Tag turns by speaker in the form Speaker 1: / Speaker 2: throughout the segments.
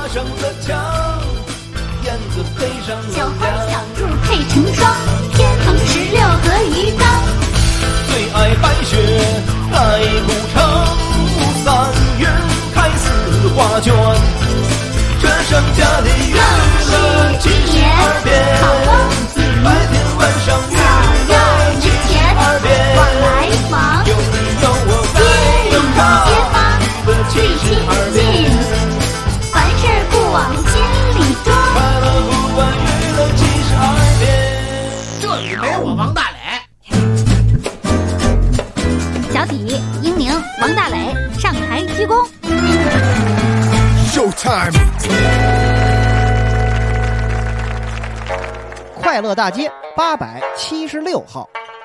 Speaker 1: 上了墙，燕子飞上了
Speaker 2: 小花
Speaker 1: 梁。
Speaker 2: 小兔配成双，天蓬16和鱼缸。
Speaker 1: 最爱白雪盖古城，3月开4画卷。这盛家的娱乐72变，白天晚上娱乐72变。
Speaker 2: 往来忙，
Speaker 1: 有你有我
Speaker 2: 街里街坊最亲
Speaker 1: 72
Speaker 2: 近，
Speaker 1: 变。
Speaker 2: 凡事不往心里装。
Speaker 1: 快乐不管娱乐72变。
Speaker 3: 这里没我王大磊。
Speaker 2: 小体、英宁、王大磊上台鞠躬。
Speaker 4: Showtime！
Speaker 5: 快乐大街876号，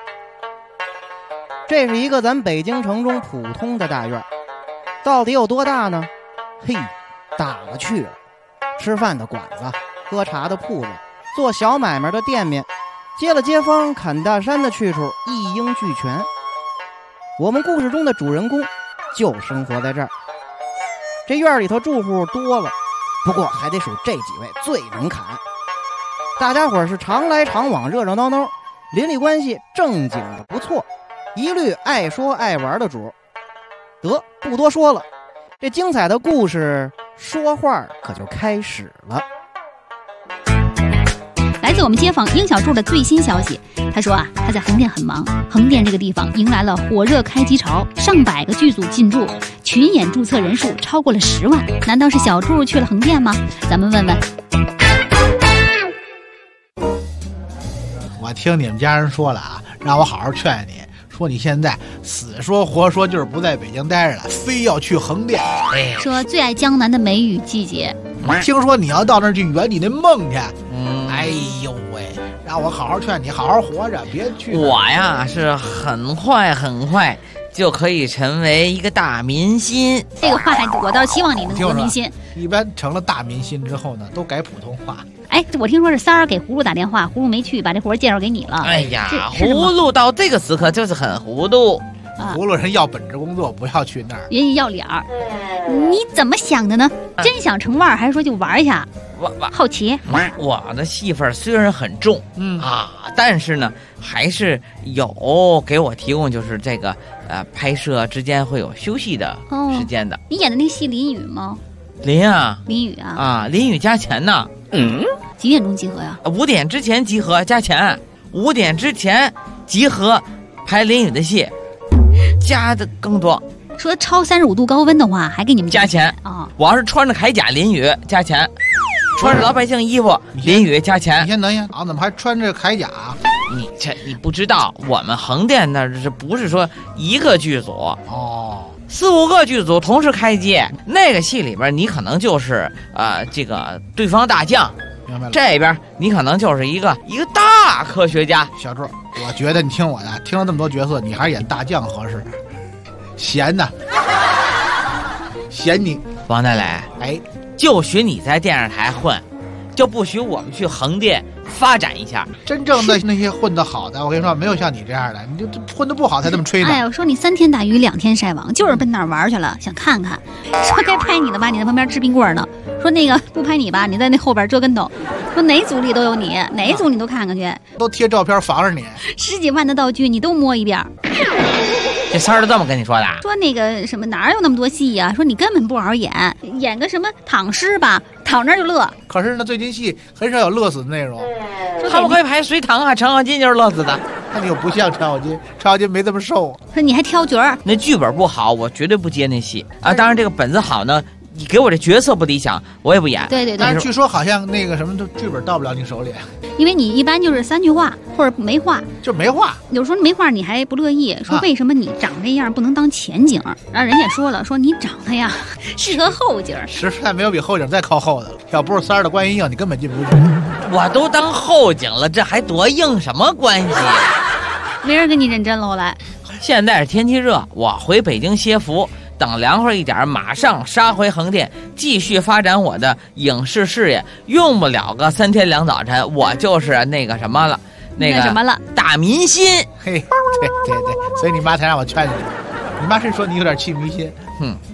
Speaker 5: 这是一个咱北京城中普通的大院，到底有多大呢？嘿，大了去了。吃饭的馆子，喝茶的铺子，做小买卖的店面，接了街坊砍大山的去处一应俱全。我们故事中的主人公就生活在这儿。这院里头住户多了，不过还得数这几位最能砍。大家伙是常来常往，热热闹闹，邻里关系正经的不错，一律爱说爱玩的主。得，不多说了，这精彩的故事说话可就开始了。
Speaker 6: 来自我们街坊英小柱的最新消息，他说啊，他在横店很忙，横店这个地方迎来了火热开机潮，上百个剧组进驻，群演注册人数超过了10万。难道是小柱去了横店吗？咱们问问。
Speaker 3: 我听你们家人说了啊，让我好好劝你，说你现在死说活说就是不在北京待着了，非要去横店。
Speaker 6: 说最爱江南的梅雨季节，
Speaker 3: 听说你要到那儿去圆你那梦去。哎呦喂，让我好好劝你，好好活着，别去。
Speaker 7: 我呀是很快就可以成为一个大明星。
Speaker 6: 这个话我倒希望你能做明星。
Speaker 3: 一般成了大明星之后呢，都改普通话。
Speaker 6: 哎，我听说是三儿给葫芦打电话，葫芦没去，把这活介绍给你了。
Speaker 7: 哎呀，葫芦到这个时刻就是很糊涂。
Speaker 3: 葫芦人要本职工作，不要去那儿。
Speaker 6: 人家要脸儿，你怎么想的呢？真想成腕儿，还是说就玩一下？好奇。
Speaker 7: 我的戏份虽然很重，但是呢，还是有给我提供就是这个拍摄之间会有休息的时间的。
Speaker 6: 你演的那戏淋雨吗？
Speaker 7: 淋
Speaker 6: 雨啊！
Speaker 7: 啊，淋雨加钱呢。
Speaker 6: 几点钟集合呀
Speaker 7: ？5点之前集合加钱，5点之前集合拍淋雨的戏，加的更多。
Speaker 6: 说超35度高温的话，还给你们
Speaker 7: 加钱
Speaker 6: 啊！
Speaker 7: 我要是穿着铠甲淋雨加钱，穿着老百姓衣服淋雨加钱。
Speaker 3: 你先等一下啊，怎么还穿着铠甲？
Speaker 7: 你不知道，我们横店那是不是说一个剧组4、5个剧组同时开机？那个戏里边你可能就是这个对方大将，
Speaker 3: 明白了。
Speaker 7: 这边你可能就是一个大科学家。
Speaker 3: 小柱，我觉得你听我的，听了这么多角色，你还是演大将合适。闲呢，嫌你
Speaker 7: 王大磊，
Speaker 3: 哎，
Speaker 7: 就许你在电视台混，就不许我们去横店发展一下。
Speaker 3: 真正的那些混得好的，我跟你说，没有像你这样的，你就混得不好才这么吹呢。
Speaker 6: 哎呀，我说你3天打鱼2天晒网，就是奔那儿玩去了，想看看。说该拍你的吧，你在旁边吃冰棍呢。说那个不拍你吧，你在那后边折跟头。说哪组里都有你，哪组你都看看去，
Speaker 3: 都贴照片防着你。
Speaker 6: 10几万的道具你都摸一遍。
Speaker 7: 这三儿都这么跟你说的？
Speaker 6: 说那个什么哪有那么多戏呀？说你根本不好好演个什么躺尸吧，躺那儿就乐。
Speaker 3: 可是呢，最近戏很少有乐死的内容。
Speaker 7: 他们会拍隋唐啊，程咬金就是乐死的。
Speaker 3: 那你又不像程咬金，程咬金没这么瘦。
Speaker 6: 说你还挑角儿，
Speaker 7: 那剧本不好，我绝对不接那戏啊。当然这个本子好呢，你给我这角色不理想，我也不演。
Speaker 6: 对。
Speaker 3: 但是据说好像那个什么剧本到不了你手里，
Speaker 6: 因为你一般就是3句话或者没话，
Speaker 3: 就没话。
Speaker 6: 有时候没话你还不乐意，说为什么你长这样不能当前景？然后人家说了，说你长得呀适合后景。
Speaker 3: 实在没有比后景再靠后的了。要不是三儿的关系硬，你根本进不去。
Speaker 7: 我都当后景了，这还多硬什么关系？
Speaker 6: 没人跟你认真了，后来。
Speaker 7: 现在是天气热，我回北京歇伏。等凉快一点，马上杀回横店，继续发展我的影视事业。用不了个3天2早晨，我就是那个什么了，那个
Speaker 6: 什么了，
Speaker 7: 大明星。
Speaker 3: 嘿，对，所以你妈才让我劝你。你妈是说你有点气迷心。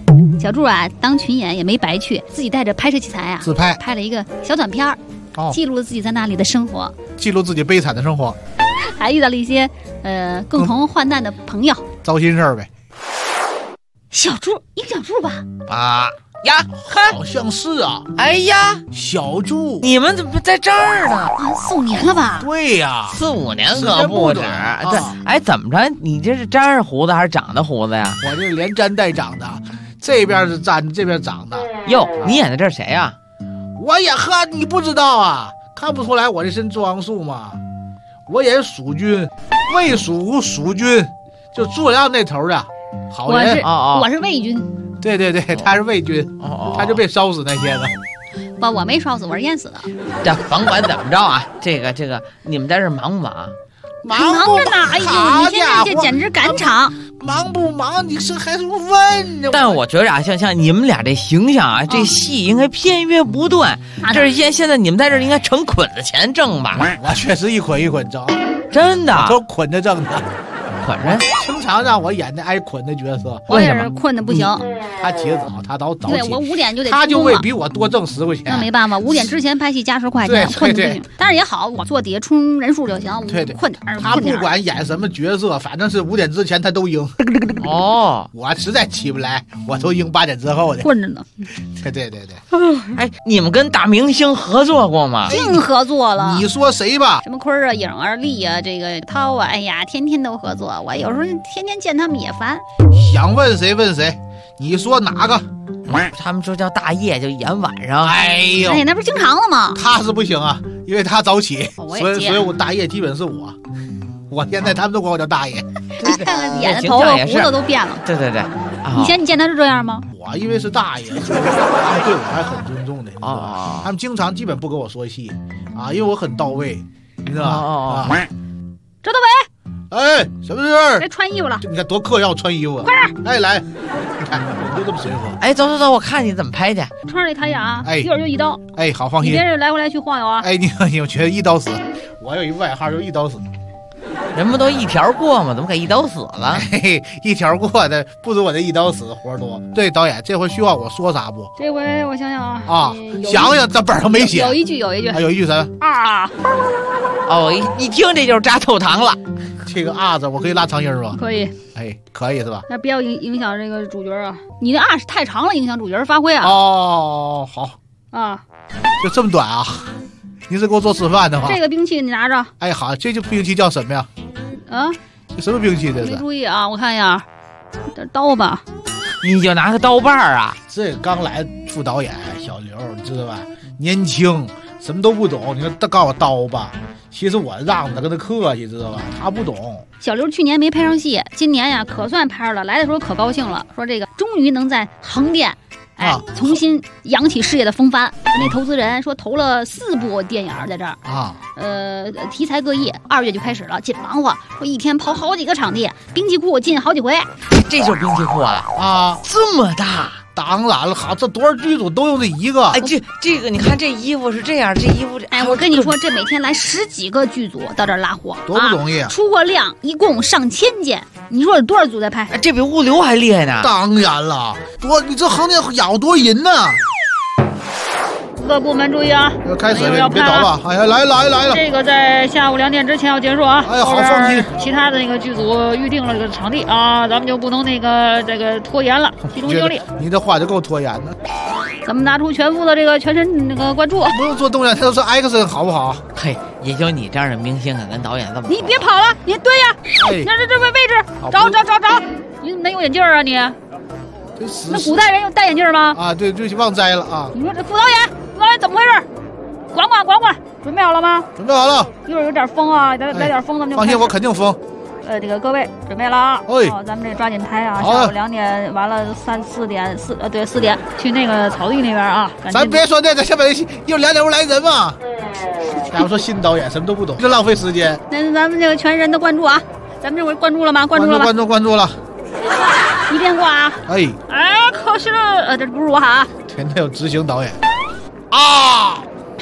Speaker 6: 小柱啊，当群演也没白去，自己带着拍摄器材啊，
Speaker 3: 自拍
Speaker 6: 拍了一个小短片儿，记录了自己在那里的生活，
Speaker 3: 记录自己悲惨的生活，
Speaker 6: 还遇到了一些共同患难的朋友，
Speaker 3: 糟心事儿呗。
Speaker 6: 小柱，应小柱吧？
Speaker 3: 啊
Speaker 7: 呀，看，
Speaker 3: 好像是啊。
Speaker 7: 哎呀，
Speaker 3: 小柱，
Speaker 7: 你们怎么在这儿呢
Speaker 6: ？4、5年了吧？
Speaker 3: 对呀
Speaker 7: ，4、5年可不止。对，哎，怎么着？你这是粘着胡子还是长的胡子呀？
Speaker 3: 我这连粘带长的，这边是粘，这边长的。
Speaker 7: 哟，你演的这是谁呀？
Speaker 3: 我演呵，你不知道啊？看不出来我这身装束吗？我演蜀军，魏蜀蜀军，就诸葛亮那头的好人。
Speaker 6: 我是魏军。
Speaker 3: 对对对，他是魏军，他就被烧死那些个。
Speaker 6: 不，我没烧死，我是淹死的。
Speaker 7: 这甭管怎么着啊，这个，你们在这忙不忙？
Speaker 3: 忙
Speaker 6: 着呢！哎呦，你现在这简直赶场。
Speaker 3: 忙不忙？你是还是问呢？
Speaker 7: 但我觉得啊，像你们俩这形象啊，这戏应该片约不断。这是现在你们在这应该成捆子钱挣吧？
Speaker 3: 我确实一捆一捆挣，
Speaker 7: 真的
Speaker 3: 都捆着挣的。
Speaker 7: 捆着，
Speaker 3: 经常让我演的挨捆的角色，
Speaker 6: 我也是困的不行。
Speaker 3: 他起得早，他早起。
Speaker 6: 对，我5点就得。
Speaker 3: 他就会比我多挣10块钱。
Speaker 6: 那没办法，5点之前拍戏加10块钱，困的不行。但是也好，我坐底下冲人数就行。
Speaker 3: 对对，
Speaker 6: 困点。
Speaker 3: 他不管演什么角色，反正是5点之前他都赢。
Speaker 7: 哦，
Speaker 3: 我实在起不来，我都赢8点之后的。
Speaker 6: 困着呢。
Speaker 3: 对对对对。
Speaker 7: 哎，你们跟大明星合作过吗？
Speaker 6: 净合作了。
Speaker 3: 你说谁吧？
Speaker 6: 什么坤啊、颖啊、丽啊，这个涛啊，哎呀，天天都合作。我有时候天天见他们也烦。
Speaker 3: 想问谁问谁，你说哪个？
Speaker 7: 他们说叫大叶，就演晚上。
Speaker 3: 哎呦，
Speaker 6: 哎呀，那不是经常了吗？
Speaker 3: 他是不行啊，因为他早起，所以我大叶基本是我。我现在他们都管我叫大爷。
Speaker 6: 看看演的头发胡子都变了。
Speaker 7: 对对对，
Speaker 6: 以前你见他是这样吗？
Speaker 3: 我因为是大爷，所以他们对我还很尊重的。你知道吧？他们经常基本不跟我说戏啊，因为我很到位，你知道吧？
Speaker 6: 周德伟。
Speaker 3: 哎，什么事儿？
Speaker 6: 该穿衣服了。
Speaker 3: 你看多客要穿衣服，
Speaker 6: 快点！
Speaker 3: 哎，来，你看你就这么随和。
Speaker 7: 哎，走，我看你怎么拍去。
Speaker 6: 穿上这弹眼啊，一会儿就一刀。
Speaker 3: 哎，好，放心。
Speaker 6: 你别是来回来去晃悠啊。
Speaker 3: 哎，你觉得一刀死？我有一外号就一刀死。
Speaker 7: 人不都一条过吗？怎么给一刀死了？
Speaker 3: 嘿，一条过的不如我这一刀死活多。对，导演，这回需要我说啥不？
Speaker 6: 这回我想想啊。
Speaker 3: 啊，想想，这本上没写。
Speaker 6: 有一句。
Speaker 3: 啊，有一句什么？
Speaker 6: 啊。
Speaker 7: 哦，一听这就是扎透糖了。
Speaker 3: 这个啊字我可以拉长音吧？
Speaker 6: 可以。
Speaker 3: 哎，可以是吧？
Speaker 6: 那不要影响这个主角啊！你的啊是太长了，影响主角发挥啊。
Speaker 3: 哦，好。
Speaker 6: 啊，
Speaker 3: 就这么短啊？你是给我做示范的吗？
Speaker 6: 这个兵器你拿着。
Speaker 3: 哎，好，这兵器叫什么呀？
Speaker 6: 啊？
Speaker 3: 这什么兵器？这是？
Speaker 6: 没注意啊，我看一下，这刀吧。
Speaker 7: 你就拿个刀把啊？
Speaker 3: 这刚来副导演小刘，你知道吧？年轻，什么都不懂。你说他告诉我刀吧，其实我让他跟他客气，知道吧？他不懂。
Speaker 6: 小刘去年没拍上戏，今年呀可算拍上了，来的时候可高兴了，说这个终于能在横店。重新扬起事业的风帆。那投资人说投了4部电影在这儿
Speaker 3: 啊，
Speaker 6: 题材各异。2月就开始了，紧忙活，说一天跑好几个场地，兵器库进好几回。
Speaker 7: 这就是兵器库啊！这么大。
Speaker 3: 当然了，好，这多少剧组都用这一个。
Speaker 7: 哎，这个，你看这衣服是这样，这衣服
Speaker 6: 哎，我跟你说，这每天来10几个剧组到这儿拉货，
Speaker 3: 多不容易啊！
Speaker 6: 出货量一共上千件，你说有多少组在拍？
Speaker 7: 这比物流还厉害呢。
Speaker 3: 当然了，你这横店养多人呢。
Speaker 6: 各部门注意啊！
Speaker 3: 开始了，别倒了！哎，来了！
Speaker 6: 这个在下午2点之前要结束啊！
Speaker 3: 哎呀，好放心。
Speaker 6: 其他的那个剧组预定了这个场地啊，咱们就不能这个拖延了，集中精力。
Speaker 3: 你这话就够拖延的。
Speaker 6: 咱们拿出全副的这个全神那个关注。
Speaker 3: 不用做动员，他都是 X 好不好？
Speaker 7: 嘿，也就你这样的明星敢跟导演这么。
Speaker 6: 你别跑了，你对呀，你看这位置，找！你怎么没有眼镜啊你？那古代人有戴眼镜吗？
Speaker 3: 啊，对，忘摘了啊！
Speaker 6: 你说这副导演怎么回事？管，准备好了吗？
Speaker 3: 准备好了。
Speaker 6: 一会儿有点风啊，来点风，咱们就
Speaker 3: 放心，我肯定风。
Speaker 6: 这个各位准备了啊！咱们这抓紧拍啊！下午2点完了4点去那个草地那边啊！
Speaker 3: 咱别说那个，下面一会儿2点不来人嘛。假如说新导演什么都不懂，就浪费时间。
Speaker 6: 那咱们这个全神的关注啊！咱们这回关注了吗？关注了。一边挂啊！
Speaker 3: 哎，
Speaker 6: 可惜了，这不是我喊。
Speaker 3: 天天有执行导演啊！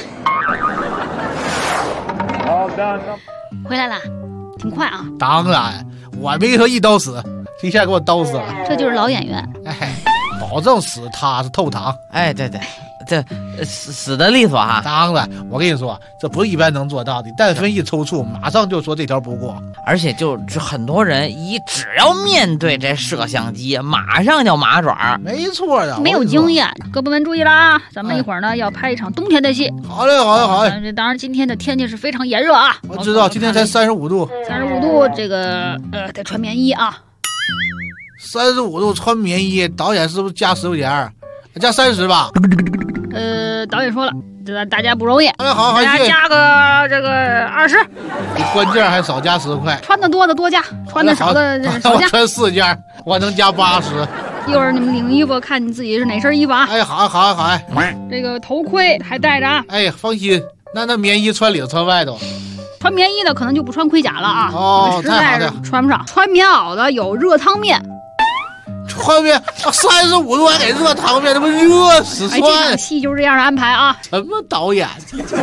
Speaker 6: 回来了，挺快啊！
Speaker 3: 当然，我没说一刀死，这一下给我刀死了。
Speaker 6: 这就是老演员。
Speaker 3: 哎， 保证死踏实透堂。
Speaker 7: 哎，对，这死的利索哈。
Speaker 3: 当然，我跟你说，这不是一般能做到的。但凡一抽搐，马上就说这条不过。
Speaker 7: 而且就很多人只要面对这摄像机，马上就麻爪。
Speaker 3: 没错的，
Speaker 6: 没有经验。各部门注意啦，咱们一会儿呢要拍一场冬天的戏。
Speaker 3: 好嘞，好嘞。
Speaker 6: 当然，今天的天气是非常炎热啊。
Speaker 3: 我知道，今天才35度。
Speaker 6: 35度，这个得穿棉衣啊。
Speaker 3: 35度穿棉衣，导演是不是加15点？加30吧。
Speaker 6: 导演说了，这大家不容易。
Speaker 3: 好，
Speaker 6: 大家加个这个20。
Speaker 3: 比关键还少加10块。
Speaker 6: 穿的多的多加，穿的少的少加。
Speaker 3: 我穿4件，我能加80。
Speaker 6: 一会儿你们领衣服，看你自己是哪身衣服啊？
Speaker 3: 哎，好。
Speaker 6: 这个头盔还戴着啊。
Speaker 3: 哎，放心，那棉衣穿里头穿外头。
Speaker 6: 穿棉衣的可能就不穿盔甲了啊。
Speaker 3: 哦，太好了，
Speaker 6: 穿不上。穿棉袄的有热汤面。
Speaker 3: 穿面35度还给热汤面，这不热死算。
Speaker 6: 这场戏就是这样的安排啊！
Speaker 3: 什么导演？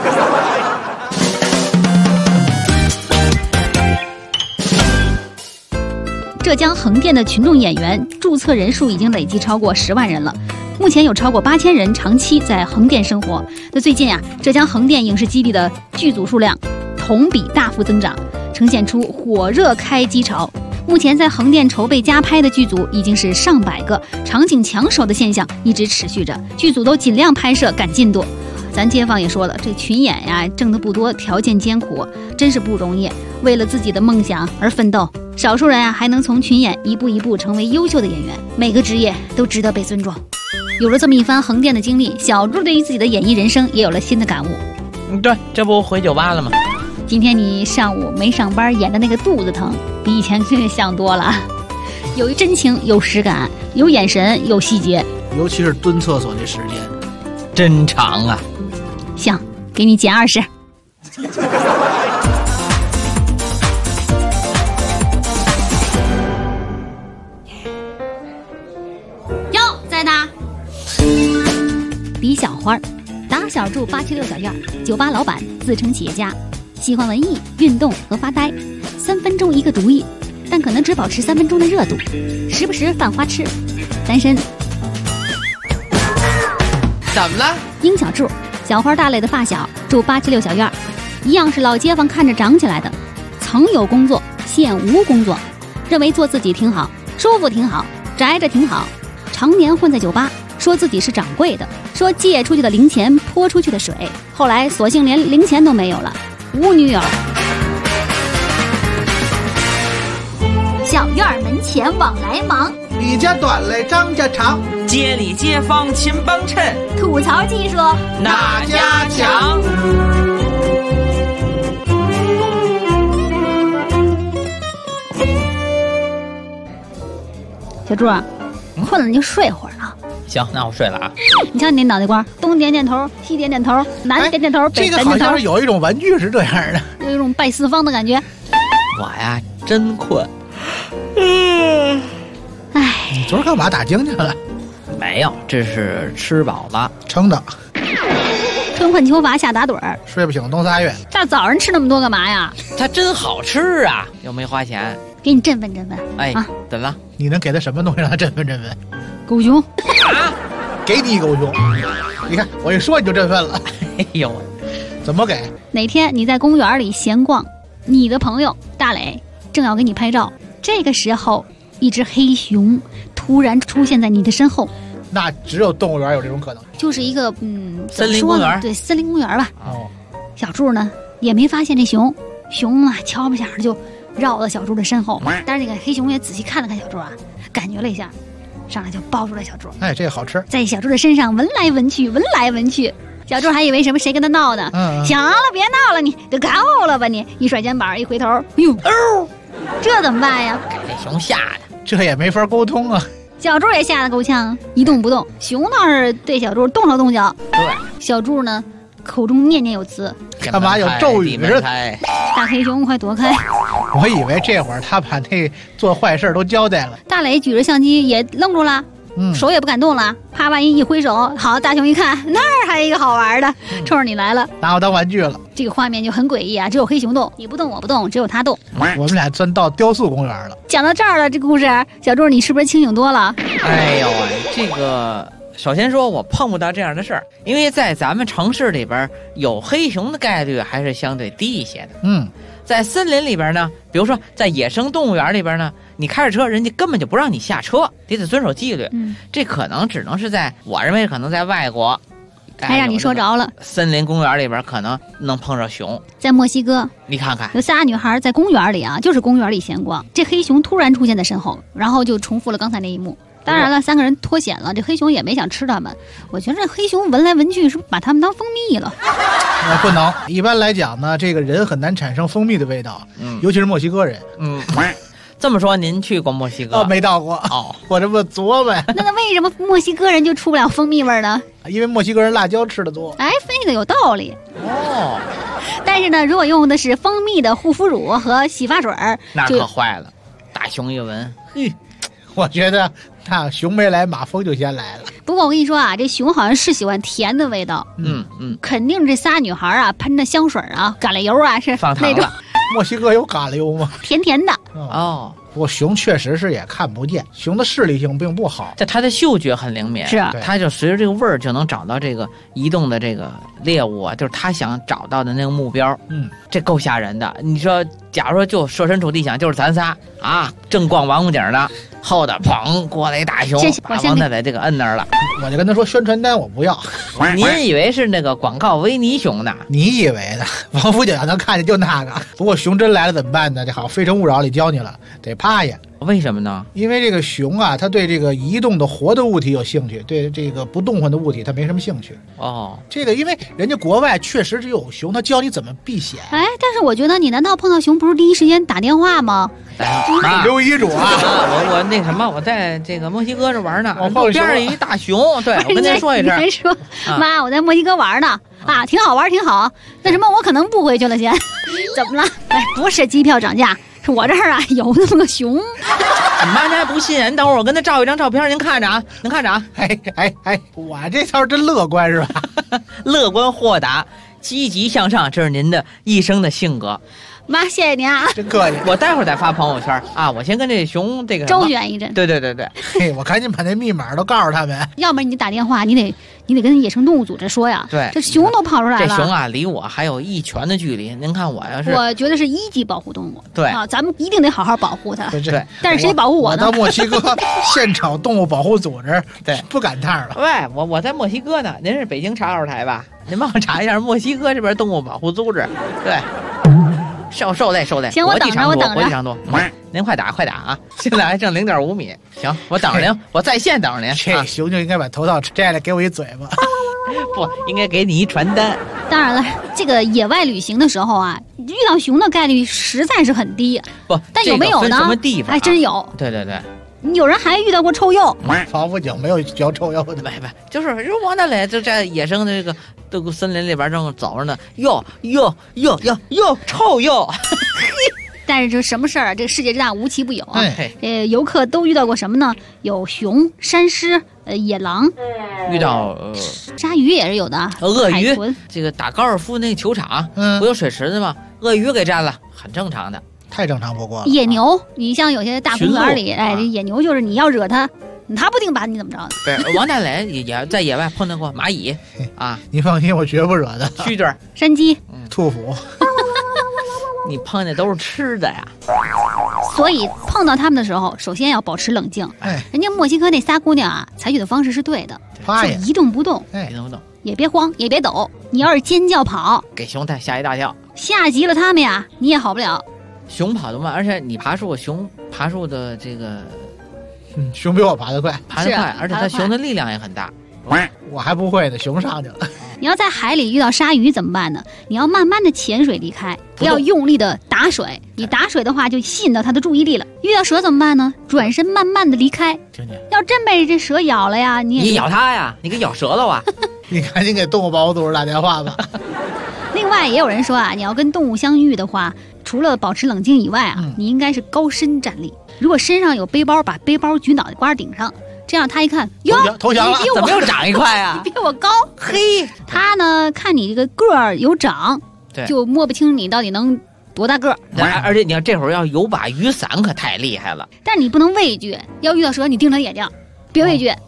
Speaker 6: 浙江横店的群众演员注册人数已经累计超过10万人了，目前有超过8000人长期在横店生活。那最近浙江横店影视基地的剧组数量同比大幅增长，呈现出火热开机潮。目前在横店筹备加拍的剧组已经是上百个，场景抢手的现象一直持续着，剧组都尽量拍摄赶进度。咱街坊也说了，这群演呀挣得不多，条件艰苦，真是不容易，为了自己的梦想而奋斗。少数人还能从群演一步一步成为优秀的演员，每个职业都值得被尊重。有了这么一番横店的经历，小猪对于自己的演艺人生也有了新的感悟。
Speaker 7: 对，这不回酒吧了吗？
Speaker 6: 今天你上午没上班演的那个肚子疼，比以前真是像多了，有真情，有实感，有眼神，有细节，
Speaker 3: 尤其是蹲厕所的时间
Speaker 7: 真长啊。
Speaker 6: 行，给你减20。哟，在哪？李小花，打小住876小院，酒吧老板，自称企业家。喜欢文艺、运动和发呆，3分钟一个主意，但可能只保持3分钟的热度，时不时犯花痴。单身。
Speaker 7: 怎么了？
Speaker 6: 殷小柱，小花大磊的发小，住876小院，一样是老街坊看着长起来的，曾有工作，现无工作，认为做自己挺好，舒服挺好，宅着挺好，常年混在酒吧，说自己是掌柜的，说借出去的零钱泼出去的水，后来索性连零钱都没有了。无女友。小院门前往来忙，
Speaker 3: 李家短来张家长，
Speaker 7: 街里街坊勤帮衬，
Speaker 6: 吐槽技术
Speaker 7: 哪家强？
Speaker 6: 小猪，困了你就睡会儿啊。
Speaker 7: 行，那我睡了啊。
Speaker 6: 你看你那脑袋瓜，东点点头，西点点头，南点点头，北点点头。
Speaker 3: 这个好像是有一种玩具是这样的，
Speaker 6: 有一种拜四方的感觉。
Speaker 7: 我呀，真困。
Speaker 6: 哎，
Speaker 3: 你昨儿干嘛打精去了？
Speaker 7: 没有，这是吃饱了
Speaker 3: 撑的。
Speaker 6: 春困秋乏夏打盹儿，
Speaker 3: 睡不醒冬仨月。
Speaker 6: 大早上吃那么多干嘛呀？
Speaker 7: 它真好吃啊，又没花钱。
Speaker 6: 给你振奋振奋。
Speaker 7: 哎，
Speaker 6: 啊，
Speaker 7: 怎么了？
Speaker 3: 你能给他什么东西让他振奋振奋？
Speaker 6: 狗熊
Speaker 7: 啊！
Speaker 3: 给你一狗熊，你看我一说你就振奋了。
Speaker 7: 哎呦，
Speaker 3: 怎么给？
Speaker 6: 哪天你在公园里闲逛，你的朋友大磊正要给你拍照，这个时候一只黑熊突然出现在你的身后。
Speaker 3: 那只有动物园有这种可能，
Speaker 6: 就是一个
Speaker 7: 森林公园，
Speaker 6: 对，森林公园吧。
Speaker 3: 哦，
Speaker 6: 小柱呢也没发现这熊，熊啊悄不响的就绕到小猪的身后，但是那个黑熊也仔细看了看小猪啊，感觉了一下，上来就抱住了小猪。
Speaker 3: 哎，这个好吃，
Speaker 6: 在小猪的身上闻来闻去，闻来闻去。小猪还以为谁跟他闹呢。行了，别闹了，你都够了吧你！一甩肩膀，一回头，哎呦，这怎么办呀？
Speaker 7: 给熊吓的，
Speaker 3: 这也没法沟通啊。
Speaker 6: 小猪也吓得够呛，一动不动。熊倒是对小猪动手动脚。
Speaker 7: 对，
Speaker 6: 小猪呢，口中念念有词，
Speaker 3: 干嘛有咒语似的？
Speaker 6: 大黑熊快躲开！
Speaker 3: 我以为这会儿他把那做坏事都交代了。
Speaker 6: 大磊举着相机也愣住了，手也不敢动了，怕万一一挥手，好，大熊一看那儿还有一个好玩的，冲着你来了，
Speaker 3: 拿我当玩具了。
Speaker 6: 这个画面就很诡异啊！只有黑熊动，你不动我不动，只有他动。
Speaker 3: 我们俩钻到雕塑公园了。
Speaker 6: 讲到这儿了，这个故事，小猪你是不是清醒多了？
Speaker 7: 哎呦喂， 这个首先说我碰不到这样的事儿，因为在咱们城市里边有黑熊的概率还是相对低一些的。在森林里边呢，比如说在野生动物园里边呢，你开着车，人家根本就不让你下车，你得遵守纪律。这可能只能是我认为可能在外国，
Speaker 6: 还让你说着了。
Speaker 7: 森林公园里边可能能碰着熊。
Speaker 6: 在墨西哥，
Speaker 7: 你看看，
Speaker 6: 有仨女孩在公园里啊，就是公园里闲逛，这黑熊突然出现在身后，然后就重复了刚才那一幕。当然了，3个人脱险了，这黑熊也没想吃他们。我觉得这黑熊闻来闻去，是不是把他们当蜂蜜了？
Speaker 3: 不能，一般来讲呢，这个人很难产生蜂蜜的味道，尤其是墨西哥人。
Speaker 7: 这么说，您去过墨西哥？
Speaker 3: 没到过。我这么琢磨呀。
Speaker 6: 那为什么墨西哥人就出不了蜂蜜味呢？
Speaker 3: 因为墨西哥人辣椒吃的多。
Speaker 6: 哎，分析的有道理。但是呢，如果用的是蜂蜜的护肤乳和洗发水，
Speaker 7: 那可坏了。大熊一闻，
Speaker 3: 我觉得那熊没来，马蜂就先来了。
Speaker 6: 不过我跟你说啊，这熊好像是喜欢甜的味道。肯定这仨女孩啊，喷着香水啊、橄榄油啊，是那种。
Speaker 3: 墨西哥有橄榄油吗？
Speaker 6: 甜甜的。
Speaker 3: 不过熊确实是也看不见，熊的视力性并不好，
Speaker 7: 它的嗅觉很灵敏，
Speaker 6: 是
Speaker 7: 它就随着这个味儿就能找到这个移动的这个猎物啊，就是它想找到的那个目标。这够吓人的。你说，假如说就设身处地想，就是咱仨啊，正逛王府井呢，后头砰过来一大熊，把王大磊这个摁那儿了。
Speaker 3: 我就跟他说宣传单我不要。
Speaker 7: 您以为是那个广告维尼熊呢？
Speaker 3: 你以为的？王府井要能看见就那个。不过熊真来了怎么办呢？这好《非诚勿扰》里教你了，得趴下。
Speaker 7: 为什么呢？
Speaker 3: 因为这个熊啊，它对这个移动的活的物体有兴趣，对这个不动弹的物体它没什么兴趣。这个因为人家国外确实只有熊，他教你怎么避险。
Speaker 6: 哎，但是我觉得你难道碰到熊不是第一时间打电话吗？
Speaker 3: 留遗嘱啊！
Speaker 7: 我那什么，我在这个墨西哥这玩呢，边上有一大熊，对，我跟您说一声。
Speaker 6: 您说，妈，我在墨西哥玩呢，挺好玩，挺好。那什么，我可能不回去了先。怎么了？哎，不是机票涨价。我这儿啊有那么个熊。
Speaker 7: 妈，您还不信？您等会儿我跟他照一张照片，您看着啊，您看着啊。
Speaker 3: 我这套真乐观是吧？
Speaker 7: 乐观豁达，积极向上，这是您的一生的性格。
Speaker 6: 妈，谢谢您啊，
Speaker 3: 真客气。
Speaker 7: 我待会儿再发朋友圈啊，我先跟这熊这个
Speaker 6: 周旋一阵。
Speaker 7: 对。
Speaker 3: 我赶紧把那密码都告诉他们。
Speaker 6: 要不然你打电话，你得跟野生动物组织说呀。
Speaker 7: 对，
Speaker 6: 这熊都跑出来了。
Speaker 7: 这熊啊，离我还有1拳的距离。您看我要是，
Speaker 6: 我觉得是1级保护动物。
Speaker 7: 对
Speaker 6: 啊，咱们一定得好好保护它。
Speaker 3: 对。
Speaker 6: 但是谁保护我呢？
Speaker 3: 我到墨西哥现场动物保护组织，
Speaker 7: 对，
Speaker 3: 不赶趟了。
Speaker 7: 喂，我在墨西哥呢。您是北京查2台吧？您帮我查一下墨西哥这边动物保护组织。对。受累。
Speaker 6: 行，我等着。
Speaker 7: 国际长度，您快打啊！现在还剩0.5米。行，我等着您，我在线等着您。
Speaker 3: 这熊就应该把头套摘了，给我一嘴巴。
Speaker 7: 不应该给你一传单。
Speaker 6: 当然了，这个野外旅行的时候啊，遇到熊的概率实在是很低。
Speaker 7: 不，
Speaker 6: 但有没有呢？
Speaker 7: 什么地方？
Speaker 6: 还真有。
Speaker 7: 对。
Speaker 6: 有人还遇到过臭鼬。
Speaker 3: 防腐井没有嚼臭鼬的。
Speaker 7: 不，就是王大磊就在野生的这个森林里边正走着呢，哟，臭鼬。
Speaker 6: 但是这什么事儿啊？这个世界之大，无奇不有啊。游客都遇到过什么呢？有熊、山狮、野狼，
Speaker 7: 遇到
Speaker 6: 鲨鱼也是有的，
Speaker 7: 鳄鱼。
Speaker 6: 海豚。
Speaker 7: 这个打高尔夫那球场，不有水池子吗？鳄鱼给占了，很正常的。
Speaker 3: 太正常不过了。
Speaker 6: 野牛，你像有些大公园里，这野牛就是你要惹它，他不定把你怎么着的。
Speaker 7: 对，王大磊也在野外碰到过蚂蚁啊。
Speaker 3: 你放心，我绝不惹它。
Speaker 7: 蛐蛐、
Speaker 6: 山鸡、
Speaker 3: 兔虎，
Speaker 7: 你碰见都是吃的呀。
Speaker 6: 所以碰到他们的时候，首先要保持冷静。人家墨西哥那仨姑娘啊，采取的方式是对的，就一动不动，
Speaker 7: 一动不动，
Speaker 6: 也别慌，也别抖。你要是尖叫跑，
Speaker 7: 给熊吓一大跳，
Speaker 6: 吓急了他们呀，你也好不了。
Speaker 7: 熊跑得慢，而且你爬树，熊爬树的这个，
Speaker 3: 熊比我爬得快，
Speaker 7: 而且它熊的力量也很大。
Speaker 3: 我还不会呢，熊上去了。
Speaker 6: 你要在海里遇到鲨鱼怎么办呢？你要慢慢的潜水离开，不要用力的打水。你打水的话就吸引到它的注意力了。遇到蛇怎么办呢？转身慢慢的离开。
Speaker 7: 听见？
Speaker 6: 要真被这蛇咬了呀，你
Speaker 7: 咬它呀，你给咬折了啊！
Speaker 3: 你赶紧给动物保护组织打电话吧。
Speaker 6: 另外也有人说啊，你要跟动物相遇的话，除了保持冷静以外啊，你应该是高身站立。如果身上有背包，把背包举脑袋瓜顶上，这样他一看，哟，
Speaker 3: 投降了，
Speaker 7: 怎么又长一块啊？
Speaker 6: 你比我高，
Speaker 7: 嘿，
Speaker 6: 他呢看你这个个儿有长，就摸不清你到底能多大个儿。
Speaker 7: 而且你要这会儿要有把雨伞，可太厉害了。
Speaker 6: 但你不能畏惧，要遇到蛇你盯着他眼睛，别畏惧。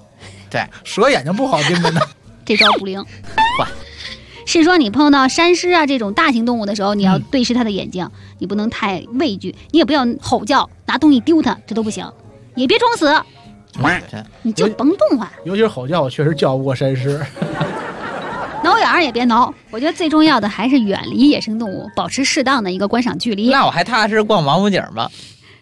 Speaker 7: 对，
Speaker 3: 蛇眼睛不好盯着呢。
Speaker 6: 这招不灵。
Speaker 7: 坏。
Speaker 6: 是说你碰到山狮啊这种大型动物的时候，你要对视它的眼睛，你不能太畏惧，你也不要吼叫，拿东西丢它，这都不行。也别装死，你就甭动唤。
Speaker 3: 尤其是吼叫，我确实叫不过山狮。
Speaker 6: 挠痒儿也别挠。我觉得最重要的还是远离野生动物，保持适当的一个观赏距离。
Speaker 7: 那我还踏实逛王府井吧。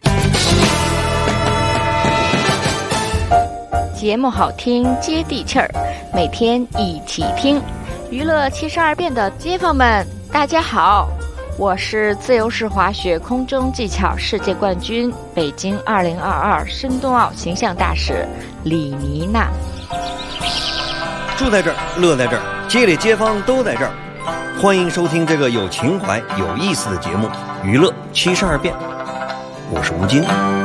Speaker 4: 节目好听接地气儿，每天一起听。娱乐72变的街坊们，大家好，我是自由式滑雪空中技巧世界冠军、北京2022深冬奥形象大使李妮娜。
Speaker 8: 住在这儿，乐在这儿，街里街坊都在这儿。欢迎收听这个有情怀、有意思的节目《娱乐72变》，我是吴京。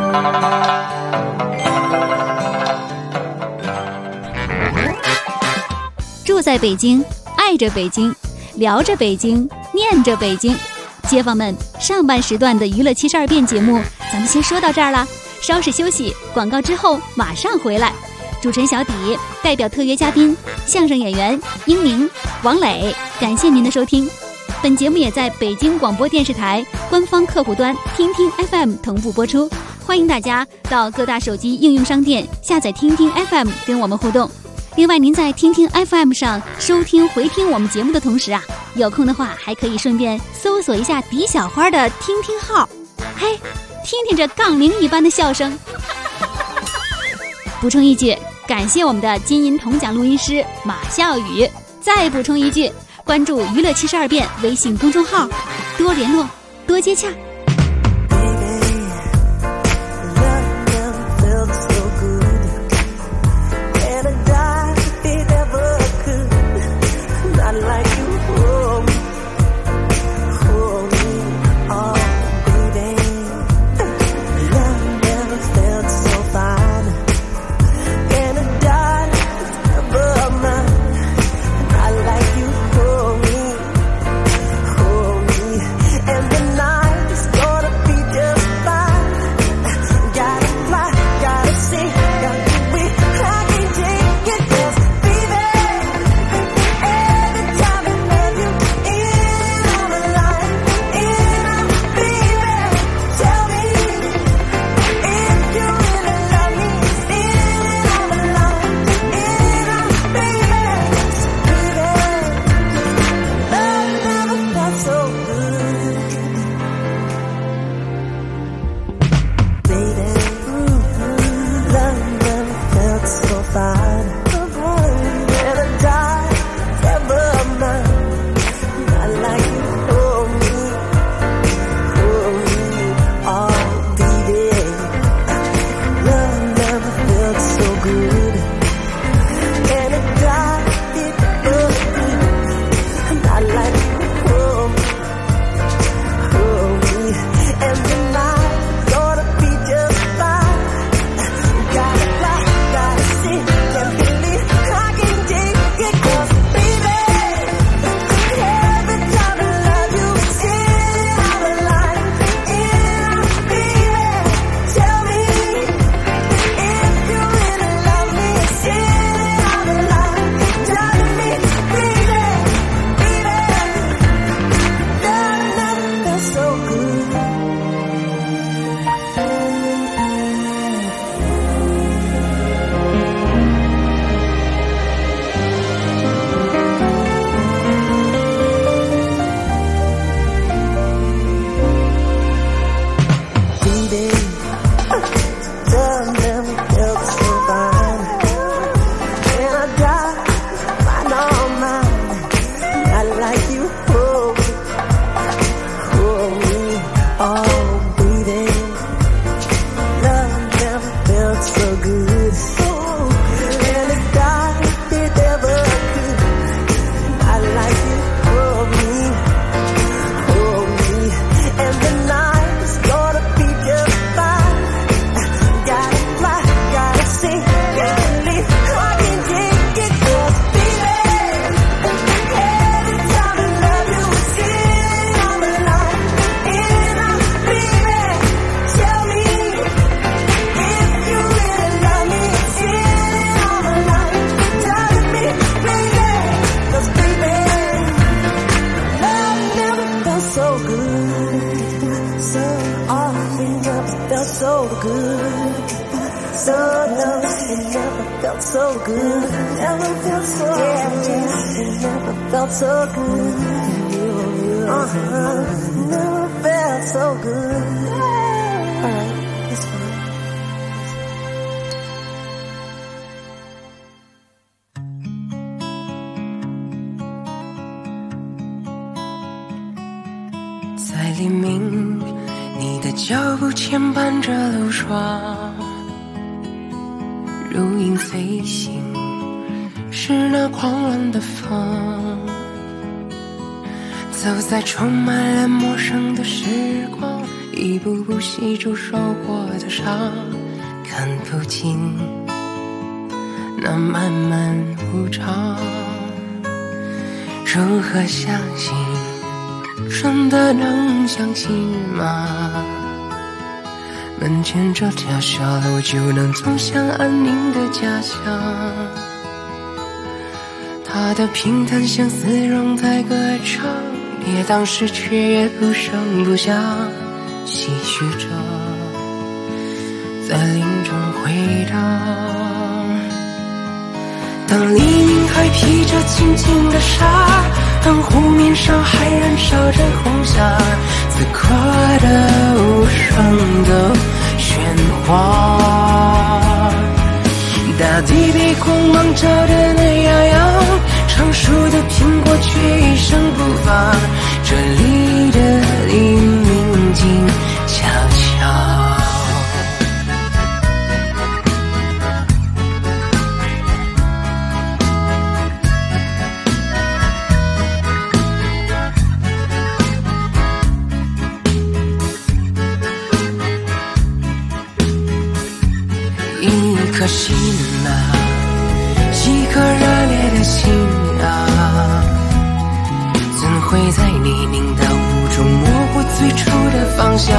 Speaker 6: 住在北京，爱着北京，聊着北京，念着北京。街坊们，上半时段的娱乐72变节目咱们先说到这儿了，稍事休息，广告之后马上回来。主持人小底代表特约嘉宾相声演员英宁、王磊，感谢您的收听。本节目也在北京广播电视台官方客户端听听 FM 同步播出，欢迎大家到各大手机应用商店下载听听 FM 跟我们互动。另外，您在听听 FM 上收听回听我们节目的同时啊，有空的话还可以顺便搜索一下狄小花的听听号，嘿，听听这杠铃一般的笑声。补充一句，感谢我们的金银铜奖录音师马笑宇。再补充一句，关注娱乐72变微信公众号，多联络，多接洽。
Speaker 1: felt so good. Never felt so good. Never felt so good. Never felt so good. Alright, it's fine. 在黎明，你的脚步牵绊着路霜，如影随形，是那狂乱的风，走在充满了陌生的时光，一步步细数受过的伤，看不尽那漫漫无常，如何相信？真的能相信吗？门前这条小路就能走向安宁的家乡，它的平坦相思仍在歌唱，跌宕时却也不声不响，唏嘘着在林中回荡。当黎明还披着轻轻的纱，当湖面上还燃烧着红霞，此刻的无声的喧哗，大地被光芒照得暖洋洋，成熟的苹果却一声不发，这里的黎明静悄悄。一颗心啊，一颗热烈的心啊，怎会在泥泞的雾中模糊最初的方向？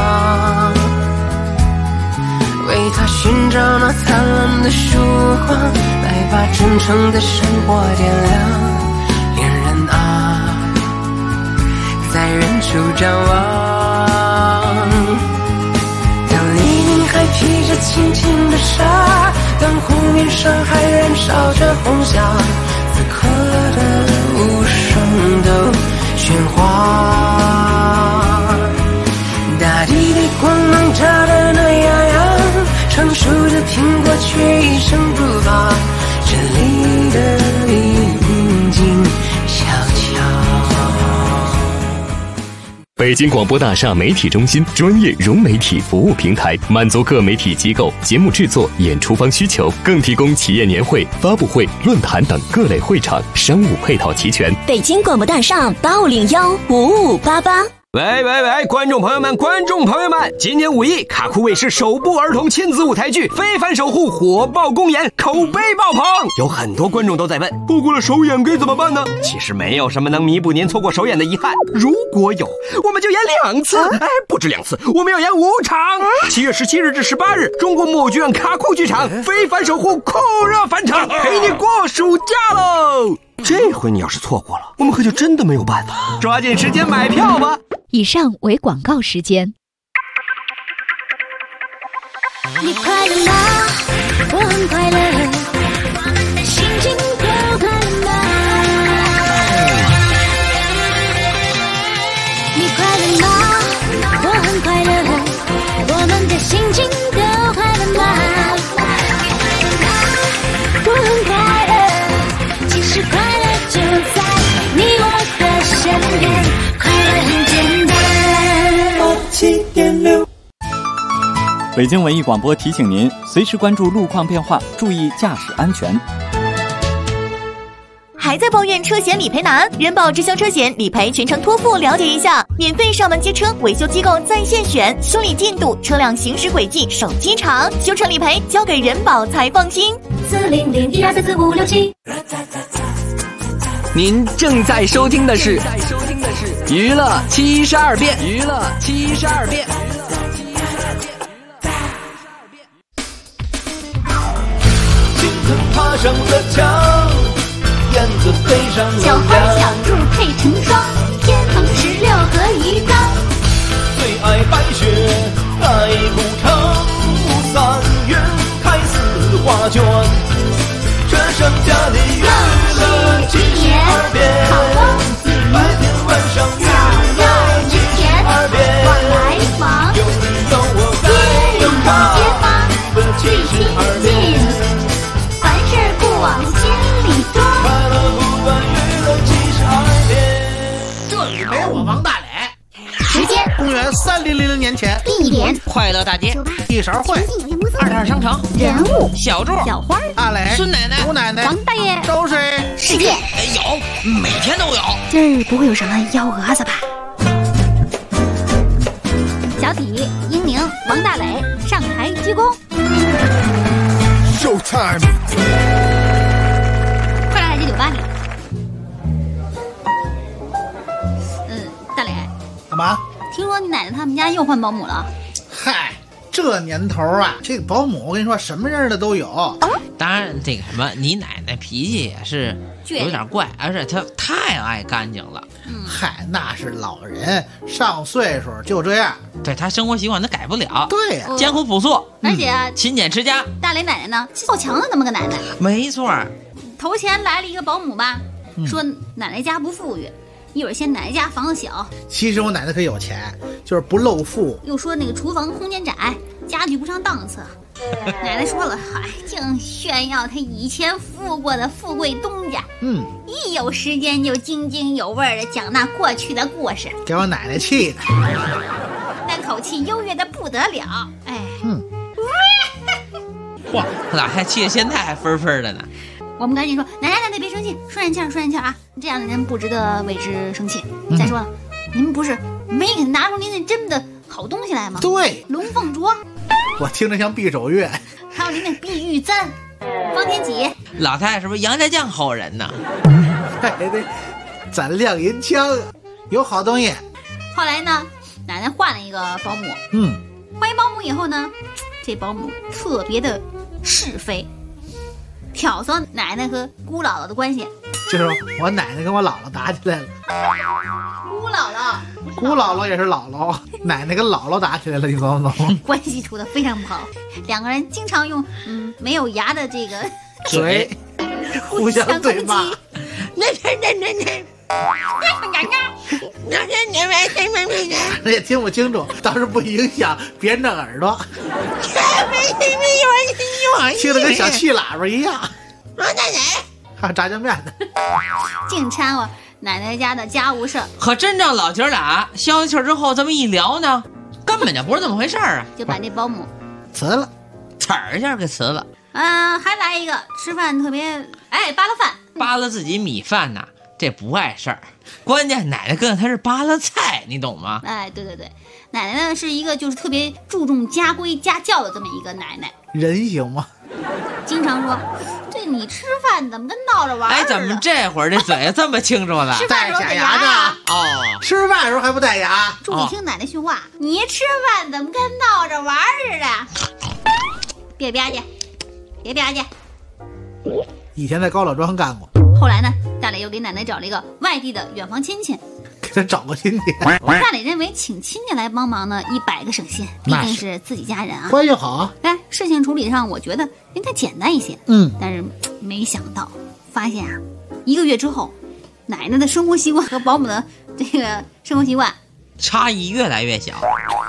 Speaker 1: 为他寻找那灿烂的曙光，来把真诚的生活点亮。恋人啊，在远处张望，当黎明还披着轻轻的纱，当湖面上还燃烧着红霞，此刻的无声的喧哗，大地被光芒照得暖洋洋，成熟的苹果却一声不发，这里的黎明静悄悄。
Speaker 9: 北京广播大厦媒体中心专业融媒体服务平台，满足各媒体机构节目制作、演出方需求，更提供企业年会、发布会、论坛等各类会场，商务配套齐全。
Speaker 10: 北京广播大厦85015588。
Speaker 11: 喂，观众朋友们，今年5一，卡酷卫视首部儿童亲子舞台剧《非凡守护》火爆公演，口碑爆棚。有很多观众都在问，错过了首演该怎么办呢？其实没有什么能弥补您错过首演的遗憾，如果有，我们就演2次，不止2次，我们要演5场。7月17日至18日，中国木偶剧院卡酷剧场《非凡守护》酷热返场，陪你过暑假喽！这回你要是错过了，我们可就真的没有办法，抓紧时间买票吧。
Speaker 6: 以上为广告时间。
Speaker 12: 你快乐吗？我很快乐，心情都快乐吗？你快乐吗？我很快乐，我们的心情都快乐吗？我很快乐，其实快乐就在你我的身边，快乐很简单。7.6
Speaker 13: 北京文艺广播提醒您，随时关注路况变化，注意驾驶安全。
Speaker 14: 还在抱怨车险理赔难？人保直销车险理赔全程托付，了解一下，免费上门接车，维修机构在线选，修理进度、车辆行驶轨迹、手机查，修车理赔交给人保才放心。40012344567。
Speaker 15: 您正在收听的是娱乐72变，娱乐72变。
Speaker 1: 爬上了墙，燕子飞上了
Speaker 2: 小花小兔配成双，天横16合一张。
Speaker 1: 最爱白雪盖古城，3月开4画卷，
Speaker 2: 往心里钻。
Speaker 1: 快乐不断娱乐72变。
Speaker 3: 这里没我王大磊。
Speaker 2: 时间：
Speaker 3: 公元3000年前。
Speaker 2: 地点：
Speaker 7: 快乐大街。
Speaker 3: 一勺烩。
Speaker 7: 22商城。
Speaker 2: 人物：
Speaker 7: 小柱、
Speaker 2: 小花、
Speaker 3: 大磊、
Speaker 7: 孙奶奶、
Speaker 3: 吴奶奶、
Speaker 2: 王大爷。
Speaker 3: 都是
Speaker 2: 世界
Speaker 7: 有，每天都有。
Speaker 2: 今儿不会有什么幺蛾子吧？小体、英宁、王大磊上台鞠躬。
Speaker 1: Showtime！
Speaker 6: 快乐大街酒吧里。大磊，
Speaker 3: 干嘛？
Speaker 6: 听说你奶奶他们家又换保姆了？
Speaker 3: 嗨，这年头啊，这个保姆我跟你说，什么样的都有。
Speaker 7: 当然，这个什么，你奶奶脾气也是有点怪，而且她太爱干净了。
Speaker 3: 嗨，那是老人，上岁数就这样。
Speaker 7: 对，她生活习惯她改不了。
Speaker 3: 对呀，
Speaker 7: 艰苦朴素，
Speaker 6: 而且
Speaker 7: 勤俭持家。
Speaker 6: 大磊奶奶呢，好强的那么个奶奶。
Speaker 7: 没错。
Speaker 6: 头前来了一个保姆吧，说奶奶家不富裕。一会儿嫌奶奶家房子小，
Speaker 3: 其实我奶奶可有钱，就是不露富。
Speaker 6: 又说那个厨房空间窄，家具不上档次。奶奶说了，嗨，净炫耀她以前富过的富贵东家。一有时间就津津有味的讲那过去的故事，
Speaker 3: 给我奶奶气的，
Speaker 6: 那口气优越的不得了。哎，
Speaker 7: 哇，老太气的现在还分分的呢。
Speaker 6: 我们赶紧说，奶奶别生气，说点气儿，说点气儿啊！这样的人不值得为之生气。再说了，您们不是没给拿出您那真的好东西来吗？
Speaker 3: 对，
Speaker 6: 龙凤镯，
Speaker 3: 我听着像匕首月，
Speaker 6: 还有您那碧玉簪、方天戟。
Speaker 7: 老太太是不是杨家将后人呢？
Speaker 3: 还得攒亮银枪，有好东西。
Speaker 6: 后来呢，奶奶换了一个保姆。换一保姆以后呢，这保姆特别的是非。挑唆奶奶和姑姥姥的关系，
Speaker 3: 就是我奶奶跟我姥姥打起来了。姑姥姥也是姥姥，奶奶跟姥姥打起来了，你懂不懂？
Speaker 6: 关系处得非常不好，两个人经常用没有牙的这个
Speaker 3: 嘴互相对骂。那也听不清楚，倒是不影响别人的耳朵，听得跟小气喇叭一样。还有炸酱面呢，
Speaker 6: 净掺和奶奶家的家务事儿。
Speaker 7: 可真正老姐俩消完气之后，这么一聊呢，根本就不是这么回事儿啊！
Speaker 6: 就把这保姆
Speaker 3: 辞了，
Speaker 7: 呲儿一下给辞了。
Speaker 6: 还来一个吃饭特别扒拉饭，
Speaker 7: 扒拉自己米饭呐。这不碍事儿，关键奶奶跟她是扒拉菜，你懂吗？
Speaker 6: 对，奶奶呢是一个就是特别注重家规家教的这么一个奶奶。
Speaker 3: 人行吗？
Speaker 6: 经常说，这你吃饭怎么跟闹着玩儿似的？
Speaker 7: 怎么这会儿这嘴这么清楚了？
Speaker 6: 吃饭时候
Speaker 3: 戴假牙呢？吃饭时候还不戴牙？
Speaker 6: 注意听奶奶训话，你吃饭怎么跟闹着玩儿似的？别吧唧，别吧唧。
Speaker 3: 以前在高老庄干过。
Speaker 6: 后来呢，大磊又给奶奶找了一个外地的远房亲戚，
Speaker 3: 给他找个亲戚。
Speaker 6: 大磊认为请亲戚来帮忙呢，100个省心，毕竟是自己家人啊，
Speaker 3: 关系好啊。
Speaker 6: 事情处理上我觉得应该简单一些。但是没想到发现啊，1个月之后，奶奶的生活习惯和保姆的这个生活习惯
Speaker 7: 差异越来越小，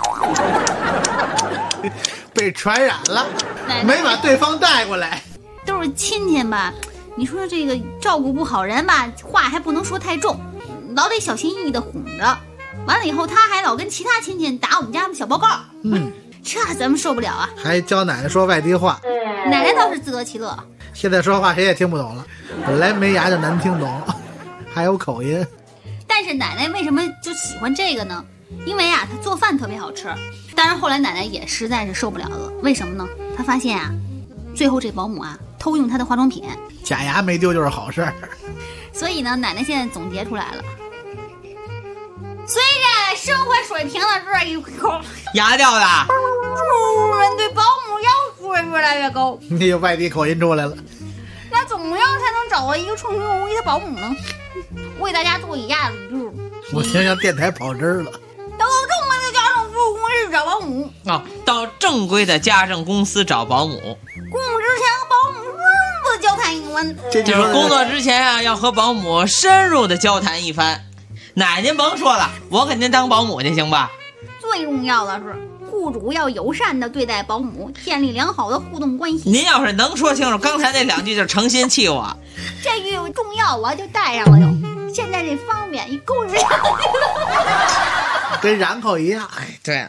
Speaker 3: 被传染了，没把对方带过来。
Speaker 6: 都是亲戚吧，你说这个照顾不好人吧，话还不能说太重，老得小心翼翼的哄着。完了以后，他还老跟其他亲戚打我们家小报告，这咱们受不了啊！
Speaker 3: 还教奶奶说外地话，
Speaker 6: 奶奶倒是自得其乐。
Speaker 3: 现在说话谁也听不懂了，本来没牙就难听懂，还有口音。
Speaker 6: 但是奶奶为什么就喜欢这个呢？因为啊，她做饭特别好吃。当然后来奶奶也实在是受不了了，为什么呢？她发现啊，最后这保姆啊偷用她的化妆品，
Speaker 3: 假牙没丢就是好事儿。
Speaker 6: 所以呢，奶奶现在总结出来了，随着生活水平的这一口
Speaker 7: 牙掉的，
Speaker 6: 主人对保姆要求越来越高。
Speaker 3: 你有外地口音出来了。
Speaker 6: 那怎么样才能找到一个称心如意的保姆呢？为大家做以下的语录。
Speaker 3: 我听像电台跑针了。
Speaker 6: 到正规的家政服务公司找保姆
Speaker 7: 到正规的家政公司找保姆。
Speaker 6: 工作之前和保姆深入的交谈一番，
Speaker 7: 就是工作之前啊，要和保姆深入的交谈一番。奶您甭说了，我给您当保姆去行吧？
Speaker 6: 最重要的是，工
Speaker 2: 户主要友善的对待保姆，建立良好的互动关系。
Speaker 7: 您要是能说清楚刚才那2句，就诚心气我。
Speaker 2: 这句重要，我就带上了就。现在这方便一勾上
Speaker 3: 跟染口一样。
Speaker 7: 哎，对。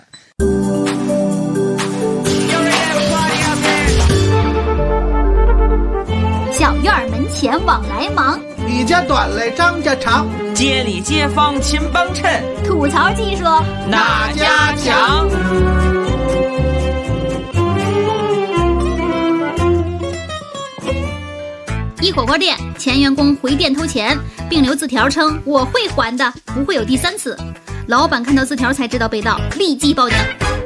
Speaker 2: 小院门前往来忙，
Speaker 3: 李家短来张家长，
Speaker 7: 街里街坊勤帮衬，
Speaker 2: 吐槽技术
Speaker 7: 哪家强？
Speaker 6: 一火锅店前员工回店偷钱，并留字条称我会还的，不会有第3次。老板看到字条才知道被盗，立即报警。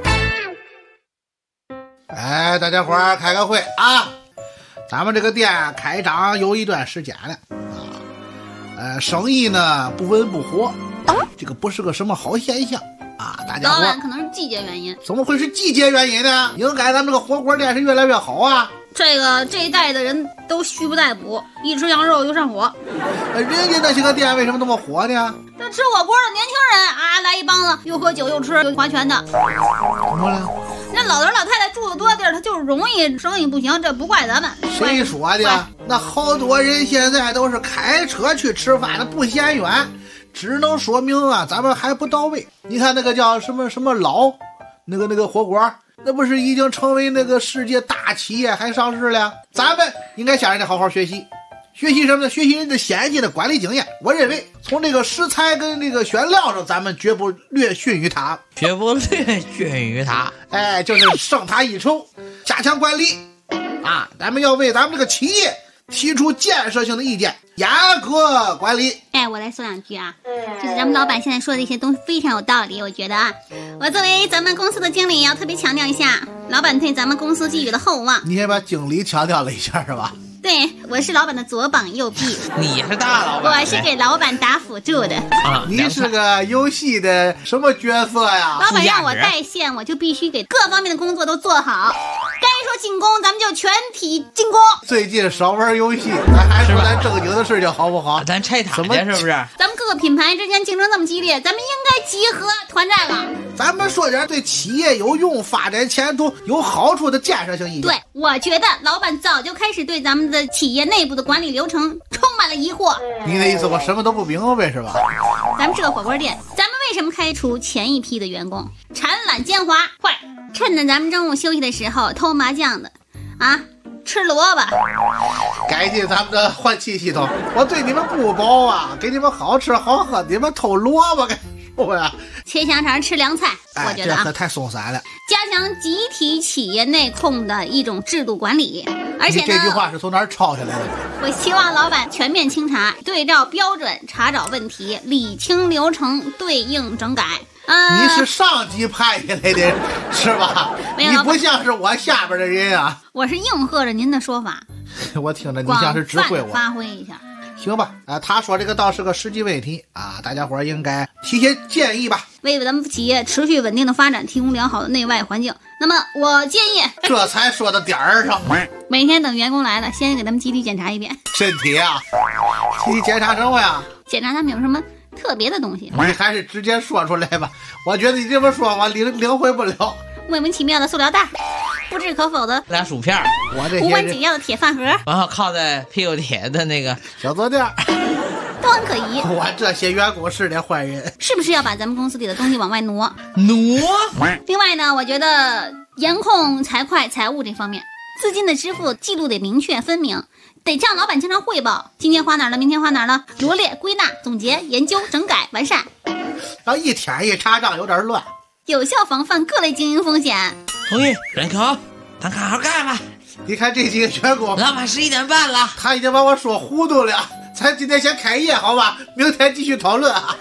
Speaker 3: 哎，大家伙儿开个会啊！咱们这个店开张有一段时间了啊，生意呢不温不火，这个不是个什么好现象啊！大家伙，
Speaker 6: 老板可能是季节原因。
Speaker 3: 怎么会是季节原因呢？应该咱们这个火锅店是越来越好啊！
Speaker 6: 这一代的人都虚不待补，一吃羊肉就上火。
Speaker 3: 人家那些个店为什么那么火呢？
Speaker 6: 这吃火锅的年轻人啊，来一帮子又喝酒又吃又划拳的。
Speaker 3: 怎么了？
Speaker 6: 那老头老太太住的多地儿，他就是容易生意不行，这不怪咱们。
Speaker 3: 谁说的？那好多人现在都是开车去吃饭的，不嫌远，只能说明啊，咱们还不到位。你看那个叫什么老，那个火锅，那不是已经成为那个世界大企业还上市了？咱们应该向人家好好学习。学习什么呢？学习人家先进的管理经验。我认为从这个食材跟这个选料上，咱们绝不略逊于他，
Speaker 7: 绝不略逊于他。
Speaker 3: 哎，就是胜他一筹，加强管理啊！咱们要为咱们这个企业提出建设性的意见，严格管理。
Speaker 6: 哎，我来说2句啊，就是咱们老板现在说的一些东西非常有道理，我觉得啊，我作为咱们公司的经理要特别强调一下，老板对咱们公司寄予的厚望。
Speaker 3: 你先把经理强调了一下是吧？
Speaker 6: 对，我是老板的左膀右臂。
Speaker 7: 你是大老板，
Speaker 6: 我是给老板打辅助的。
Speaker 7: 啊，
Speaker 3: 你是个游戏的什么角色呀？
Speaker 6: 老板让我带线，我就必须给各方面的工作都做好。该说进攻，咱们就全体进攻。
Speaker 3: 最近少玩游戏，咱还说咱正经的事情好不好？
Speaker 7: 咱拆塔去是不是？
Speaker 6: 咱们各个品牌之间竞争这么激烈，咱们应该集合团战了。
Speaker 3: 咱们说点对企业有用、发展前途有好处的建设性意见。
Speaker 6: 对，我觉得老板早就开始对咱们的企业内部的管理流程充满了疑惑。
Speaker 3: 你的意思我什么都不明白是吧？
Speaker 6: 咱们是个火锅店，咱们为什么开除前一批的员工？产懒奸猾，快趁着咱们中午休息的时候偷麻将的啊，吃萝卜。
Speaker 3: 改进咱们的换气系统，我对你们不薄啊，给你们好吃好喝，你们偷萝卜干什么呀？
Speaker 6: 切香肠吃凉菜，我觉得
Speaker 3: 这可太松散了。
Speaker 6: 加强集体企业内控的一种制度管理，而且呢，
Speaker 3: 这句话是从哪儿抄下来的？
Speaker 6: 我希望老板全面清查，对照标准，查找问题，理清流程，对应整改。
Speaker 3: 你是上级派下来的是吧？你不像是我下边的人啊。
Speaker 6: 我是应和着您的说法，
Speaker 3: 我听着你像是指挥我，
Speaker 6: 发挥一下。
Speaker 3: 行吧，他说这个倒是个实际问题啊，大家伙应该提些建议吧，
Speaker 6: 为咱们企业持续稳定的发展提供良好的内外环境。那么我建议，
Speaker 3: 这才说到点儿上。
Speaker 6: 每天等员工来了，先给他们集体检查一遍
Speaker 3: 身体啊。集体检查什么呀？
Speaker 6: 检查他们有什么特别的东西。
Speaker 3: 你还是直接说出来吧，我觉得你这么说我领会不了。
Speaker 6: 莫名其妙的塑料袋，不置可否的
Speaker 7: 俩薯片，
Speaker 3: 我这
Speaker 6: 无关紧要的铁饭盒，
Speaker 7: 然后靠在屁股底下的那个
Speaker 3: 小坐垫，
Speaker 6: 都很可疑。
Speaker 3: 我这些员工是点坏人，
Speaker 6: 是不是要把咱们公司里的东西往外挪？另外呢，我觉得严控财会财务这方面，资金的支付记录得明确分明，得向老板经常汇报，今天花哪儿了，明天花哪儿了，罗列、归纳、总结、研究、整改、完善。
Speaker 3: 要一天一查账有点乱，
Speaker 6: 有效防范各类经营风险。
Speaker 7: 同意，认可，咱看好干吧。
Speaker 3: 你看这几个员工，
Speaker 7: 老板11点半了，
Speaker 3: 他已经把我说糊涂了。咱今天先开业好吧，明天继续讨论啊。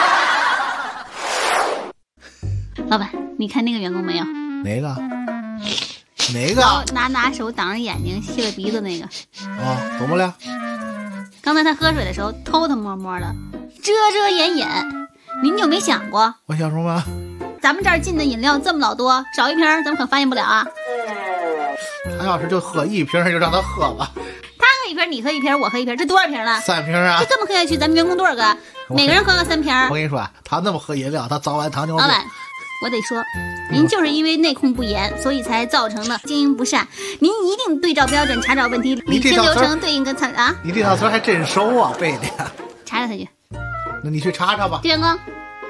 Speaker 6: 老板，你看那个员工没有？
Speaker 3: 哪个？哪个？
Speaker 6: 拿手挡着眼睛，吸了鼻子那个。
Speaker 3: 哦，怎么了？
Speaker 6: 刚才他喝水的时候偷偷摸摸的，遮遮掩掩。您就没想过？
Speaker 3: 我想什么？
Speaker 6: 咱们这儿进的饮料这么老多，少一瓶咱们可发现不了啊。
Speaker 3: 他要是就喝一瓶，就让他喝吧。
Speaker 6: 他喝一瓶，你喝一瓶，我喝一瓶，这多少瓶了
Speaker 3: ？3瓶啊！
Speaker 6: 就这么喝下去，咱们员工多少个？每个人喝个3瓶。
Speaker 3: 我跟你说，他那么喝饮料，他早晚糖尿病。
Speaker 6: 老板， 我得说，您就是因为内控不严，所以才造成的经营不善。您一定对照标准，查找问题，理清流程，对应跟参啊。
Speaker 3: 你这套词还真熟啊，背的呀。
Speaker 6: 查查他去。
Speaker 3: 那你去查查吧。
Speaker 6: 建刚，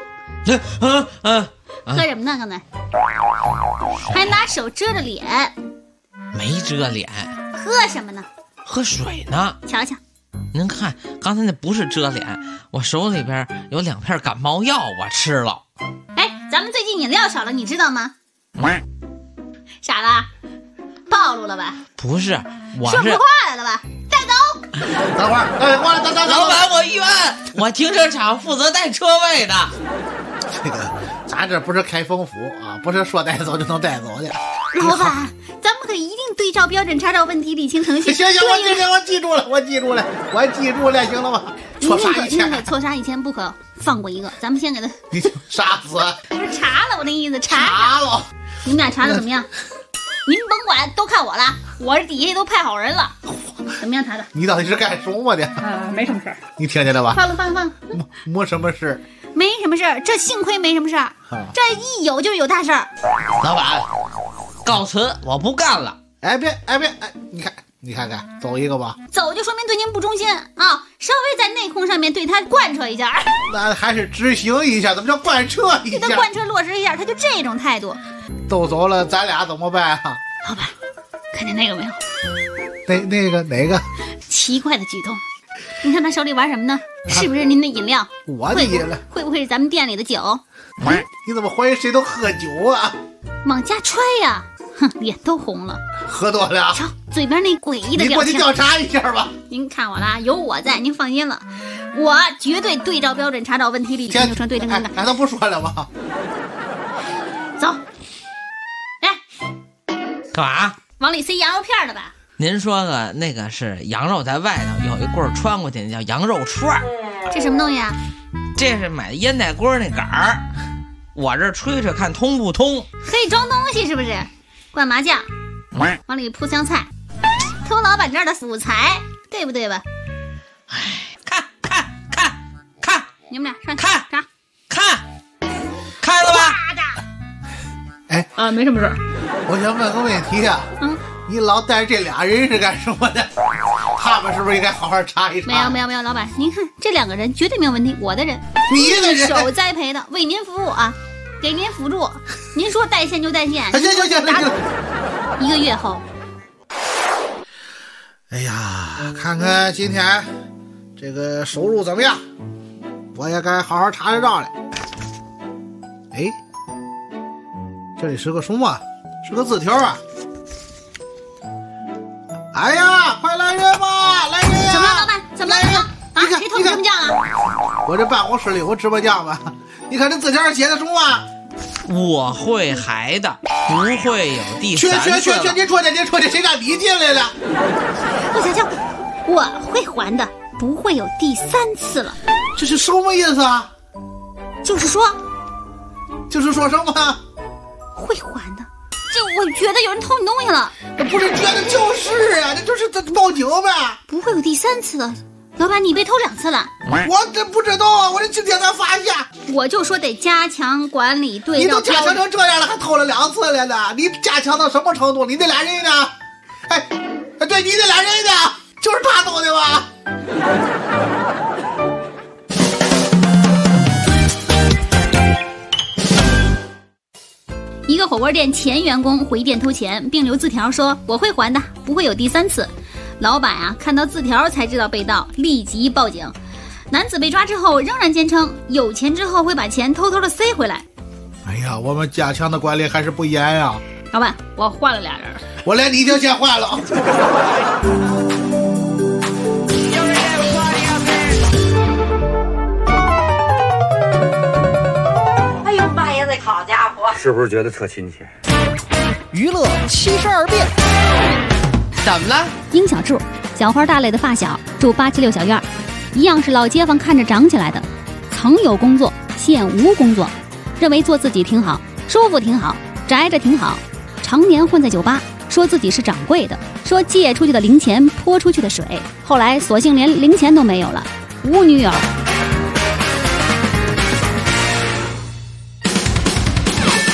Speaker 6: 喝什么呢？刚才还拿手遮着脸。
Speaker 7: 没遮脸。
Speaker 6: 喝什么呢？
Speaker 7: 喝水呢。
Speaker 6: 瞧瞧。
Speaker 7: 您看，刚才那不是遮脸，我手里边有2片感冒药，我吃了。
Speaker 6: 哎，咱们最近饮料少了，你知道吗？傻了，暴露了吧？
Speaker 7: 不是，我是
Speaker 6: 说不出话来了吧？带走。
Speaker 3: 等会儿，过来，等。
Speaker 7: 老板，我冤，我停车场负责带车位的。
Speaker 3: 这个，咱这不是开封府啊，不是说带走就能带走的。
Speaker 6: 老板，咱们可一定对照标准，查找问题，理清程序。
Speaker 3: 行，我记住了，行了吧？错杀1000，
Speaker 6: 错杀1000，不可放过一个。咱们先给他
Speaker 3: 你杀死。
Speaker 6: 不是查了，我那意思
Speaker 3: 查了。
Speaker 6: 你们俩查的怎么样？您甭管，都看我了，我这底下都派好人了。怎么样，查的？
Speaker 3: 你到底是干什么的？
Speaker 6: 没什么事儿。
Speaker 3: 你听见了吧？
Speaker 6: 放了。
Speaker 3: 没什么事。
Speaker 6: 没什么事儿，这幸亏没什么事儿，这一有就是有大事儿。
Speaker 7: 老板，告辞，我不干了。
Speaker 3: 哎，别，你看，走一个吧。
Speaker 6: 走就说明对您不忠心啊！稍微在内控上面对他贯彻一下。
Speaker 3: 那还是执行一下，怎么叫贯彻一下？
Speaker 6: 对他贯彻落实一下，他就这种态度。
Speaker 3: 都走了，咱俩怎么办啊？
Speaker 6: 老板，看见那个没有？
Speaker 3: 哪个？
Speaker 6: 奇怪的举动。你看他手里玩什么呢？是不是您的饮料？
Speaker 3: 我的饮料
Speaker 6: 会不会是咱们店里的酒？
Speaker 3: 你怎么怀疑谁都喝酒啊？
Speaker 6: 往家揣呀！哼，脸都红了。
Speaker 3: 喝多了。
Speaker 6: 瞧，嘴边那诡异的表情。
Speaker 3: 你过去调查一下吧。
Speaker 6: 您看我啦，有我在，您放心了，我绝对对照标准，查找问题，理清流程，对症下药。
Speaker 3: 咱都不说了吧？
Speaker 6: 走。
Speaker 7: 干嘛？
Speaker 6: 往里塞羊肉片的吧？
Speaker 7: 您说的那个是羊肉在外头有一棍穿过去，叫羊肉串。
Speaker 6: 这什么东西啊？
Speaker 7: 这是买烟袋锅那杆儿，我这吹吹看通不通。
Speaker 6: 嘿，装东西是不是？灌麻酱，往里铺香菜，偷老板这儿的辅材，对不对吧？
Speaker 7: 哎，看，
Speaker 6: 你们俩上去
Speaker 7: 看了吧？
Speaker 3: 哎
Speaker 6: 没什么事儿。
Speaker 3: 我想问个问题啊，你老带这俩人是干什么的？他们是不是应该好好查一查？
Speaker 6: 没有，老板，您看这2个人绝对没有问题，我的人，
Speaker 3: 你的人，
Speaker 6: 一手栽培的，为您服务啊，给您辅助。您说带线就带线。
Speaker 3: 行。
Speaker 6: 1个月后，
Speaker 3: 哎呀，看看今天这个收入怎么样，我也该好好查照了。哎，这里是个什么？是个字条啊！哎呀，快来人吧，来人呀！
Speaker 6: 怎么了，老板？怎么了？啊，谁偷你芝麻酱啊？
Speaker 3: 我这办公室里有芝麻酱吧？你看这字条写的什么？
Speaker 7: 我会还的，不会有第3次。
Speaker 3: 去，您说的，谁让你进来了？
Speaker 6: 陆小乔，我会还的，不会有第3次了。
Speaker 3: 这是什么意思啊？
Speaker 6: 就是说
Speaker 3: 什么？
Speaker 6: 会还的。我觉得有人偷你东西了。
Speaker 3: 不是觉得就是啊，这就是报警呗。
Speaker 6: 不会有第3次了。老板，你被偷2次了。
Speaker 3: 我这不知道啊，我这今天才发现。
Speaker 6: 我就说得加强管理，对照。
Speaker 3: 你都加强成这样了，还偷了2次了呢？你加强到什么程度？你那俩人呢？哎，对，你那俩人呢？就是他偷的吧？
Speaker 6: 一个火锅店前员工回店偷钱，并留字条说：“我会还的，不会有第3次。”老板啊，看到字条才知道被盗，立即报警。男子被抓之后，仍然坚称有钱之后会把钱偷偷的塞回来。
Speaker 3: 哎呀，我们加强的管理还是不严呀。
Speaker 6: 老板，我换了俩人，
Speaker 3: 我连你就先换了。
Speaker 16: 哎呦妈呀，这好家伙！
Speaker 8: 是不是觉得特亲切？
Speaker 5: 娱乐72变。
Speaker 7: 怎么了？
Speaker 6: 殷小柱，小花大类的发小，住876小院，一样是老街坊看着长起来的，曾有工作，现无工作，认为做自己挺好，舒服挺好，宅着挺好，常年混在酒吧，说自己是掌柜的，说借出去的零钱泼出去的水，后来索性连零钱都没有了，无女友。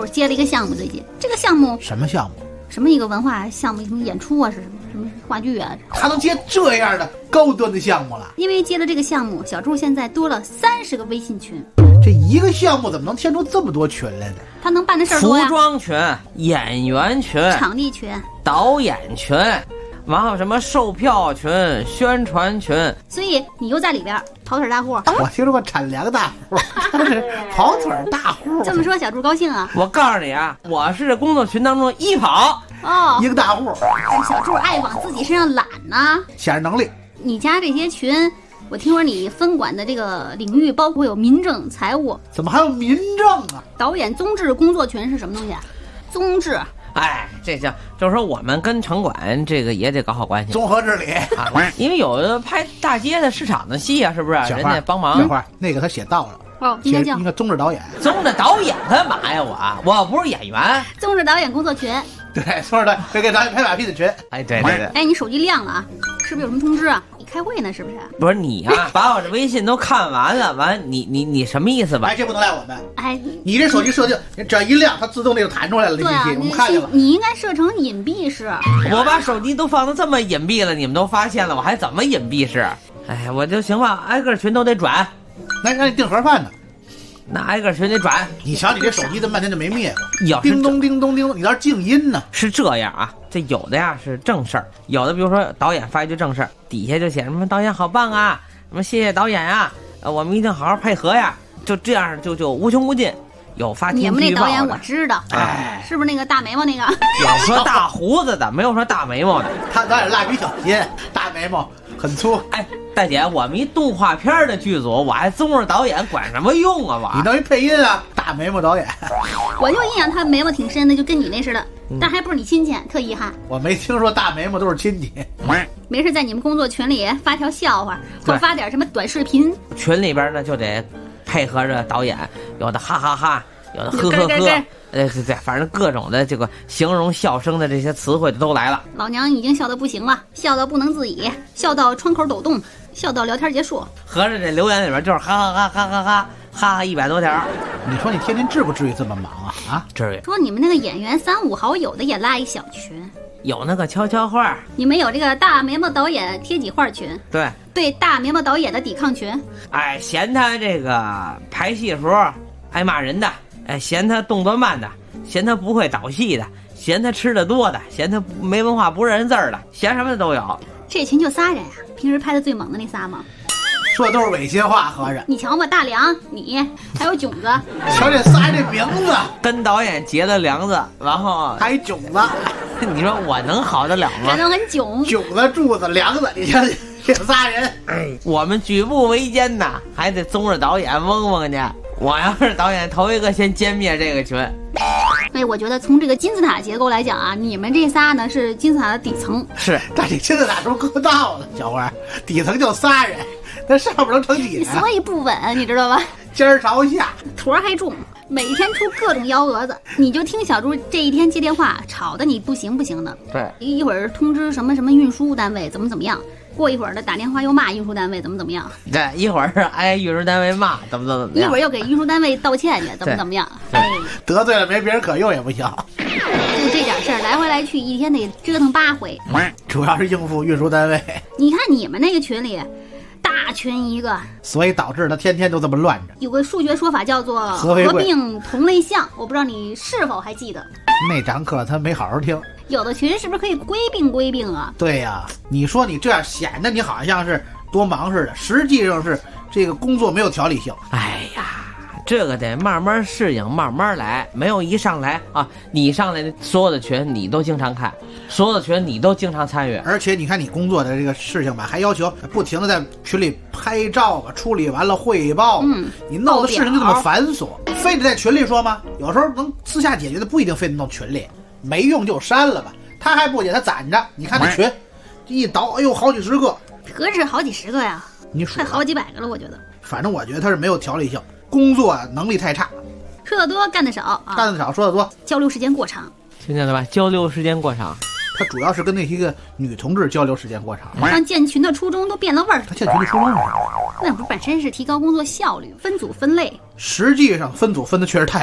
Speaker 6: 接了一个项目，最近这个项目
Speaker 3: 什么项目？
Speaker 6: 什么一个文化项目，什么演出啊，是什么话剧啊？
Speaker 3: 他能接这样的高端的项目了？
Speaker 6: 因为接了这个项目，小柱现在多了30个微信群。
Speaker 3: 这一个项目怎么能添出这么多群来呢？
Speaker 6: 他能办的事儿多呀。
Speaker 7: 服装群、演员群、
Speaker 6: 场地群、
Speaker 7: 导演群，完还有什么售票群、宣传群。
Speaker 6: 所以你又在里边跑腿大户。
Speaker 3: 我听说过产粮大户，他是跑腿大户。
Speaker 6: 这么说小柱高兴啊？
Speaker 7: 我告诉你啊，我是工作群当中一跑
Speaker 6: 哦，
Speaker 3: 一个大户。
Speaker 6: 小柱爱往自己身上揽呢，
Speaker 3: 显示能力。
Speaker 6: 你家这些群，我听说你分管的这个领域包括有民政、财务，
Speaker 3: 怎么还有民政啊？
Speaker 6: 导演综治工作群是什么东西啊？综治，
Speaker 7: 哎，这叫就是说我们跟城管这个也得搞好关系，
Speaker 3: 综合治理
Speaker 7: 啊，因为有拍大街的市场的戏啊，是不是？人家帮忙。
Speaker 3: 小花，那个他写到了。
Speaker 6: 哦，今天叫
Speaker 3: 一个综治导演。
Speaker 7: 综治导演干嘛呀？我不是演员。
Speaker 6: 综治导演工作群。
Speaker 3: 对，说的这给导演拍马屁的群。
Speaker 7: 哎，对对对。
Speaker 6: 哎，你手机亮了啊？是不是有什么通知啊？你开会呢是不是？
Speaker 7: 不是你啊，把我这微信都看完了，完你什么意思吧？
Speaker 3: 哎，这不能赖我们。
Speaker 6: 哎，
Speaker 3: 你这手机设定，只要一亮，它自动就弹出来了。
Speaker 6: 对啊，
Speaker 3: 我们看见了。
Speaker 6: 你应该设成隐蔽式。
Speaker 7: 我把手机都放得这么隐蔽了，你们都发现了，我还怎么隐蔽式？哎，我就行吧，挨个群都得转。
Speaker 3: 那让你订盒饭呢？
Speaker 7: 那挨个群得转。
Speaker 3: 你瞧你这手机这么半天就没灭过，叮咚叮咚叮，你倒是静音呢。
Speaker 7: 是这样啊，这有的呀是正事儿，有的比如说导演发一句正事儿，底下就写什么导演好棒啊，什么谢谢导演啊，我们一定好好配合呀，就这样就无穷无尽。有发天气预报的。
Speaker 6: 你们那导演我知道，哎，是不是那个大眉毛那个？
Speaker 7: 有说大胡子的，没有说大眉毛的。
Speaker 3: 他导演蜡笔小新，大眉毛很粗。
Speaker 7: 哎，大姐，我们一动画片的剧组，我还综合导演管什么用啊？我
Speaker 3: 你等于配音啊，大眉毛导演。
Speaker 6: 我就印象他眉毛挺深的，就跟你那似的，但还不是你亲戚，特遗憾。
Speaker 3: 我没听说大眉毛都是亲戚。
Speaker 6: 没事，在你们工作群里发条笑话，或发点什么短视频。
Speaker 7: 群里边呢就得配合着导演，有的哈哈哈，有的呵呵呵。对，反正各种的这个形容笑声的这些词汇都来了。
Speaker 6: 老娘已经笑得不行了，笑到不能自已，笑到窗口抖动，笑到聊天结束。
Speaker 7: 合着这留言里边就是哈哈哈哈哈哈哈100多条。
Speaker 3: 你说你天天至不至于这么忙啊？啊，
Speaker 7: 至于。
Speaker 6: 说你们那个演员3、5好友的也拉一小群，
Speaker 7: 有那个悄悄话。
Speaker 6: 你们有这个大眉毛导演贴己画群，对大眉毛导演的抵抗群。
Speaker 7: 哎，嫌他这个排戏时候爱骂人的。哎，嫌他动作慢的，嫌他不会导戏的，嫌他吃的多的，嫌他没文化不认字儿的，嫌什么的都有。
Speaker 6: 这群就仨人啊，平时拍的最猛的那仨吗？
Speaker 3: 说的都是违心话，合着。
Speaker 6: 你瞧吧，大梁，你还有囧子，
Speaker 3: 瞧这仨这名字，
Speaker 7: 跟导演结了梁子，然后
Speaker 3: 还囧子，
Speaker 7: 你说我能好得了吗？
Speaker 6: 还能很囧，
Speaker 3: 囧子、柱子、梁子，你瞧这仨人，
Speaker 7: 我们举步维艰呐，还得综着导演嗡嗡去。我要是导演，头一个先歼灭这个群。
Speaker 6: 哎，我觉得从这个金字塔结构来讲啊，你们这仨呢是金字塔的底层。
Speaker 7: 是，
Speaker 3: 但这金字塔都搁到了，小花，底层就仨人，那上面能成几人？
Speaker 6: 所以不稳，你知道吧？
Speaker 3: 尖儿朝下，
Speaker 6: 坨还重，每天出各种幺蛾子。你就听小猪这一天接电话，吵得你不行的。
Speaker 7: 对，
Speaker 6: 一会儿通知什么运输单位怎么样。过一会儿呢，打电话又骂运输单位怎么样？
Speaker 7: 对，一会儿挨运输单位骂怎么样？
Speaker 6: 一会儿又给运输单位道歉去，怎么样？
Speaker 3: 哎，得罪了没别人可用也不行。
Speaker 6: 就这点事儿，来回来去一天得折腾8回。
Speaker 3: 主要是应付运输单位。
Speaker 6: 你看你们那个群里，大群一个，
Speaker 3: 所以导致他天天都这么乱着。
Speaker 6: 有个数学说法叫做合并同类项，我不知道你是否还记得。
Speaker 3: 那堂课他没好好听。
Speaker 6: 有的群是不是可以归并啊？
Speaker 3: 对呀，你说你这样显得你好像是多忙似的，实际上是这个工作没有条理性。
Speaker 7: 哎呀，这个得慢慢适应，慢慢来，没有一上来啊，你上来所有的群你都经常看，所有的群你都经常参与，
Speaker 3: 而且你看你工作的这个事情吧，还要求不停的在群里拍照啊，处理完了汇报，你弄的事情就这么繁琐，非得在群里说吗？有时候能私下解决的不一定非得弄群里。没用就删了吧，他还不给他攒着。你看那群，一倒，哎呦，好几十个，
Speaker 6: 何止好几十个呀？
Speaker 3: 你数
Speaker 6: 快好几百个了，我觉得。
Speaker 3: 反正我觉得他是没有条理性，工作能力太差，
Speaker 6: 说的多，干的少啊。
Speaker 3: 干的少，说的多，
Speaker 6: 交流时间过长。
Speaker 7: 听见了吧？交流时间过长。
Speaker 3: 他主要是跟那些个女同志交流时间过长，
Speaker 6: 让建群的初衷都变了味儿。
Speaker 3: 他建群的初衷是什么？
Speaker 6: 那不本身是提高工作效率，分组分类。
Speaker 3: 实际上分组分的确实太累。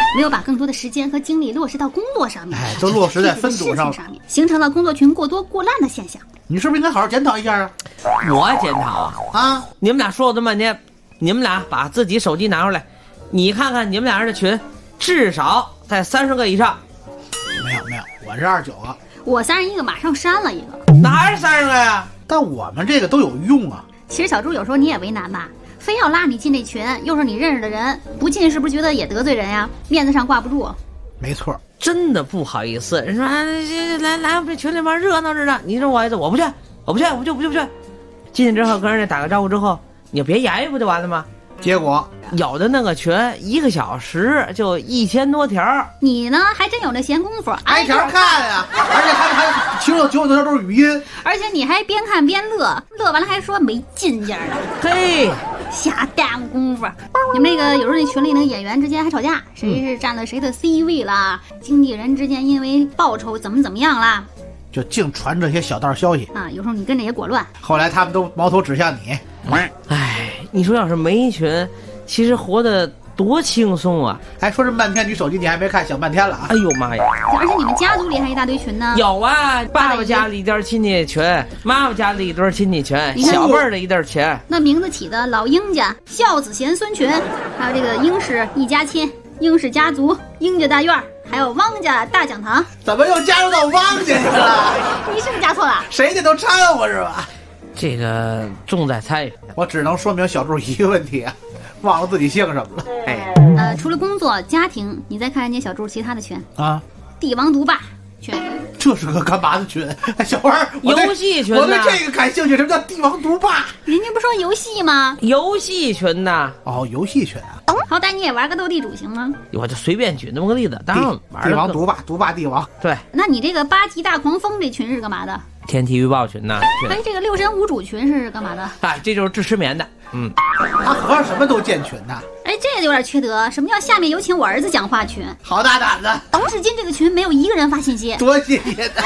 Speaker 6: 没有把更多的时间和精力落实到工作上面，
Speaker 3: 都落实在分组上，
Speaker 6: 形成了工作群过多过烂的现象。
Speaker 3: 你是不是应该好好检讨一下啊？
Speaker 7: 我检讨啊！你们俩说了这么半天，你们俩把自己手机拿出来，你看看你们俩人的群，至少在30个以上。
Speaker 3: 没有，我是29个，
Speaker 6: 我31个，马上删了一个。
Speaker 7: 哪还是30个呀？
Speaker 3: 但我们这个都有用啊。
Speaker 6: 其实小猪有时候你也为难吧，非要拉你进这群，又是你认识的人，不进是不是觉得也得罪人呀？面子上挂不住。
Speaker 3: 没错，
Speaker 7: 真的不好意思。人说来，我们这群里面热闹着呢。你说我不去，我不去。进去之后跟人家打个招呼之后，你别言语不就完了吗？
Speaker 3: 结果
Speaker 7: 有的那个群1个小时就1000多条，
Speaker 6: 你呢还真有那闲工夫
Speaker 3: 挨条看呀，而且还其中有90多条都是语音，
Speaker 6: 而且你还边看边乐完了还说没劲劲儿的，
Speaker 7: 嘿，
Speaker 6: 瞎耽误功夫。你们那个有时候那群里那个演员之间还吵架，谁是占了谁的 C 位啦，经纪人之间因为报酬怎么样啦，
Speaker 3: 就净传这些小道消息
Speaker 6: 啊。有时候你跟着也裹乱，
Speaker 3: 后来他们都矛头指向你。
Speaker 7: 哎，你说要是没群，其实活得多轻松啊！
Speaker 3: 哎，说这么半天，你手机你还没看，想半天了啊！
Speaker 7: 哎呦妈呀！
Speaker 6: 而且你们家族里还一大堆群呢。
Speaker 7: 有啊，爸爸家里一对亲戚群，妈妈家里一对亲戚群，小辈儿的一对群。
Speaker 6: 那名字起的老英家、孝子贤孙群，还有这个英氏一家亲、英氏家族、英家大院，还有汪家大讲堂。
Speaker 3: 怎么又加入到汪家去了？
Speaker 6: 你是不是加错了？
Speaker 3: 谁家都掺和是吧？
Speaker 7: 这个重在参与，
Speaker 3: 我只能说明小猪一个问题啊，忘了自己姓什么了。
Speaker 7: 哎，
Speaker 6: 除了工作、家庭，你再看人家小猪其他的群
Speaker 3: 啊，
Speaker 6: 帝王独霸群，
Speaker 3: 这是个干嘛的群？小花儿，
Speaker 7: 游戏群，
Speaker 3: 我对这个感兴趣。什么叫帝王独霸？
Speaker 6: 人家不说游戏吗？
Speaker 7: 游戏群呐，
Speaker 3: 哦，游戏群啊。
Speaker 6: 好歹你也玩个斗地主行吗？
Speaker 7: 我就随便举那么个例子，当然玩
Speaker 3: 帝王独霸帝王。
Speaker 7: 对，
Speaker 6: 那你这个8级大狂风这群是干嘛的？
Speaker 7: 天气预报群呐。
Speaker 6: 哎，这个6神无主群是干嘛的？
Speaker 7: 哎，这就是治失眠的。
Speaker 3: 他和尚什么都建群呐。
Speaker 6: 哎，这个有点缺德。什么叫下面有请我儿子讲话群？
Speaker 3: 好大胆子！
Speaker 6: 至今这个群没有一个人发信息。
Speaker 3: 多谢谢的。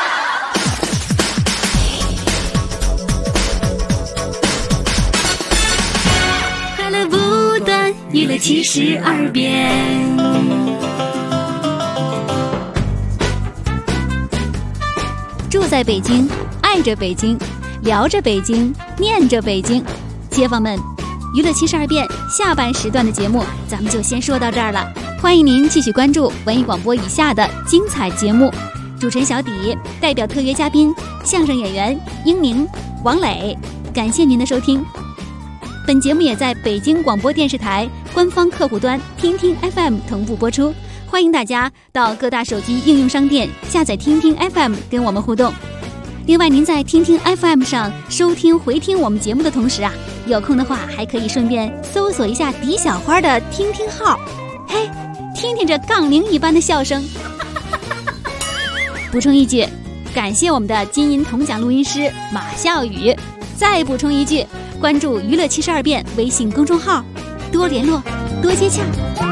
Speaker 12: 快乐不断，娱乐72变。
Speaker 6: 住在北京，爱着北京，聊着北京，念着北京。街坊们，娱乐72变下半时段的节目咱们就先说到这儿了，欢迎您继续关注文艺广播以下的精彩节目。主持人小底代表特约嘉宾相声演员英宁、王磊，感谢您的收听。本节目也在北京广播电视台官方客户端听听 FM 同步播出，欢迎大家到各大手机应用商店下载听听 FM 跟我们互动。另外您在听听 FM 上收听回听我们节目的同时啊，有空的话还可以顺便搜索一下狄小花的听听号，嘿，听听这杠铃一般的笑声。补充一句，感谢我们的金银铜奖录音师马笑宇。再补充一句，关注娱乐72变微信公众号，多联络多接洽。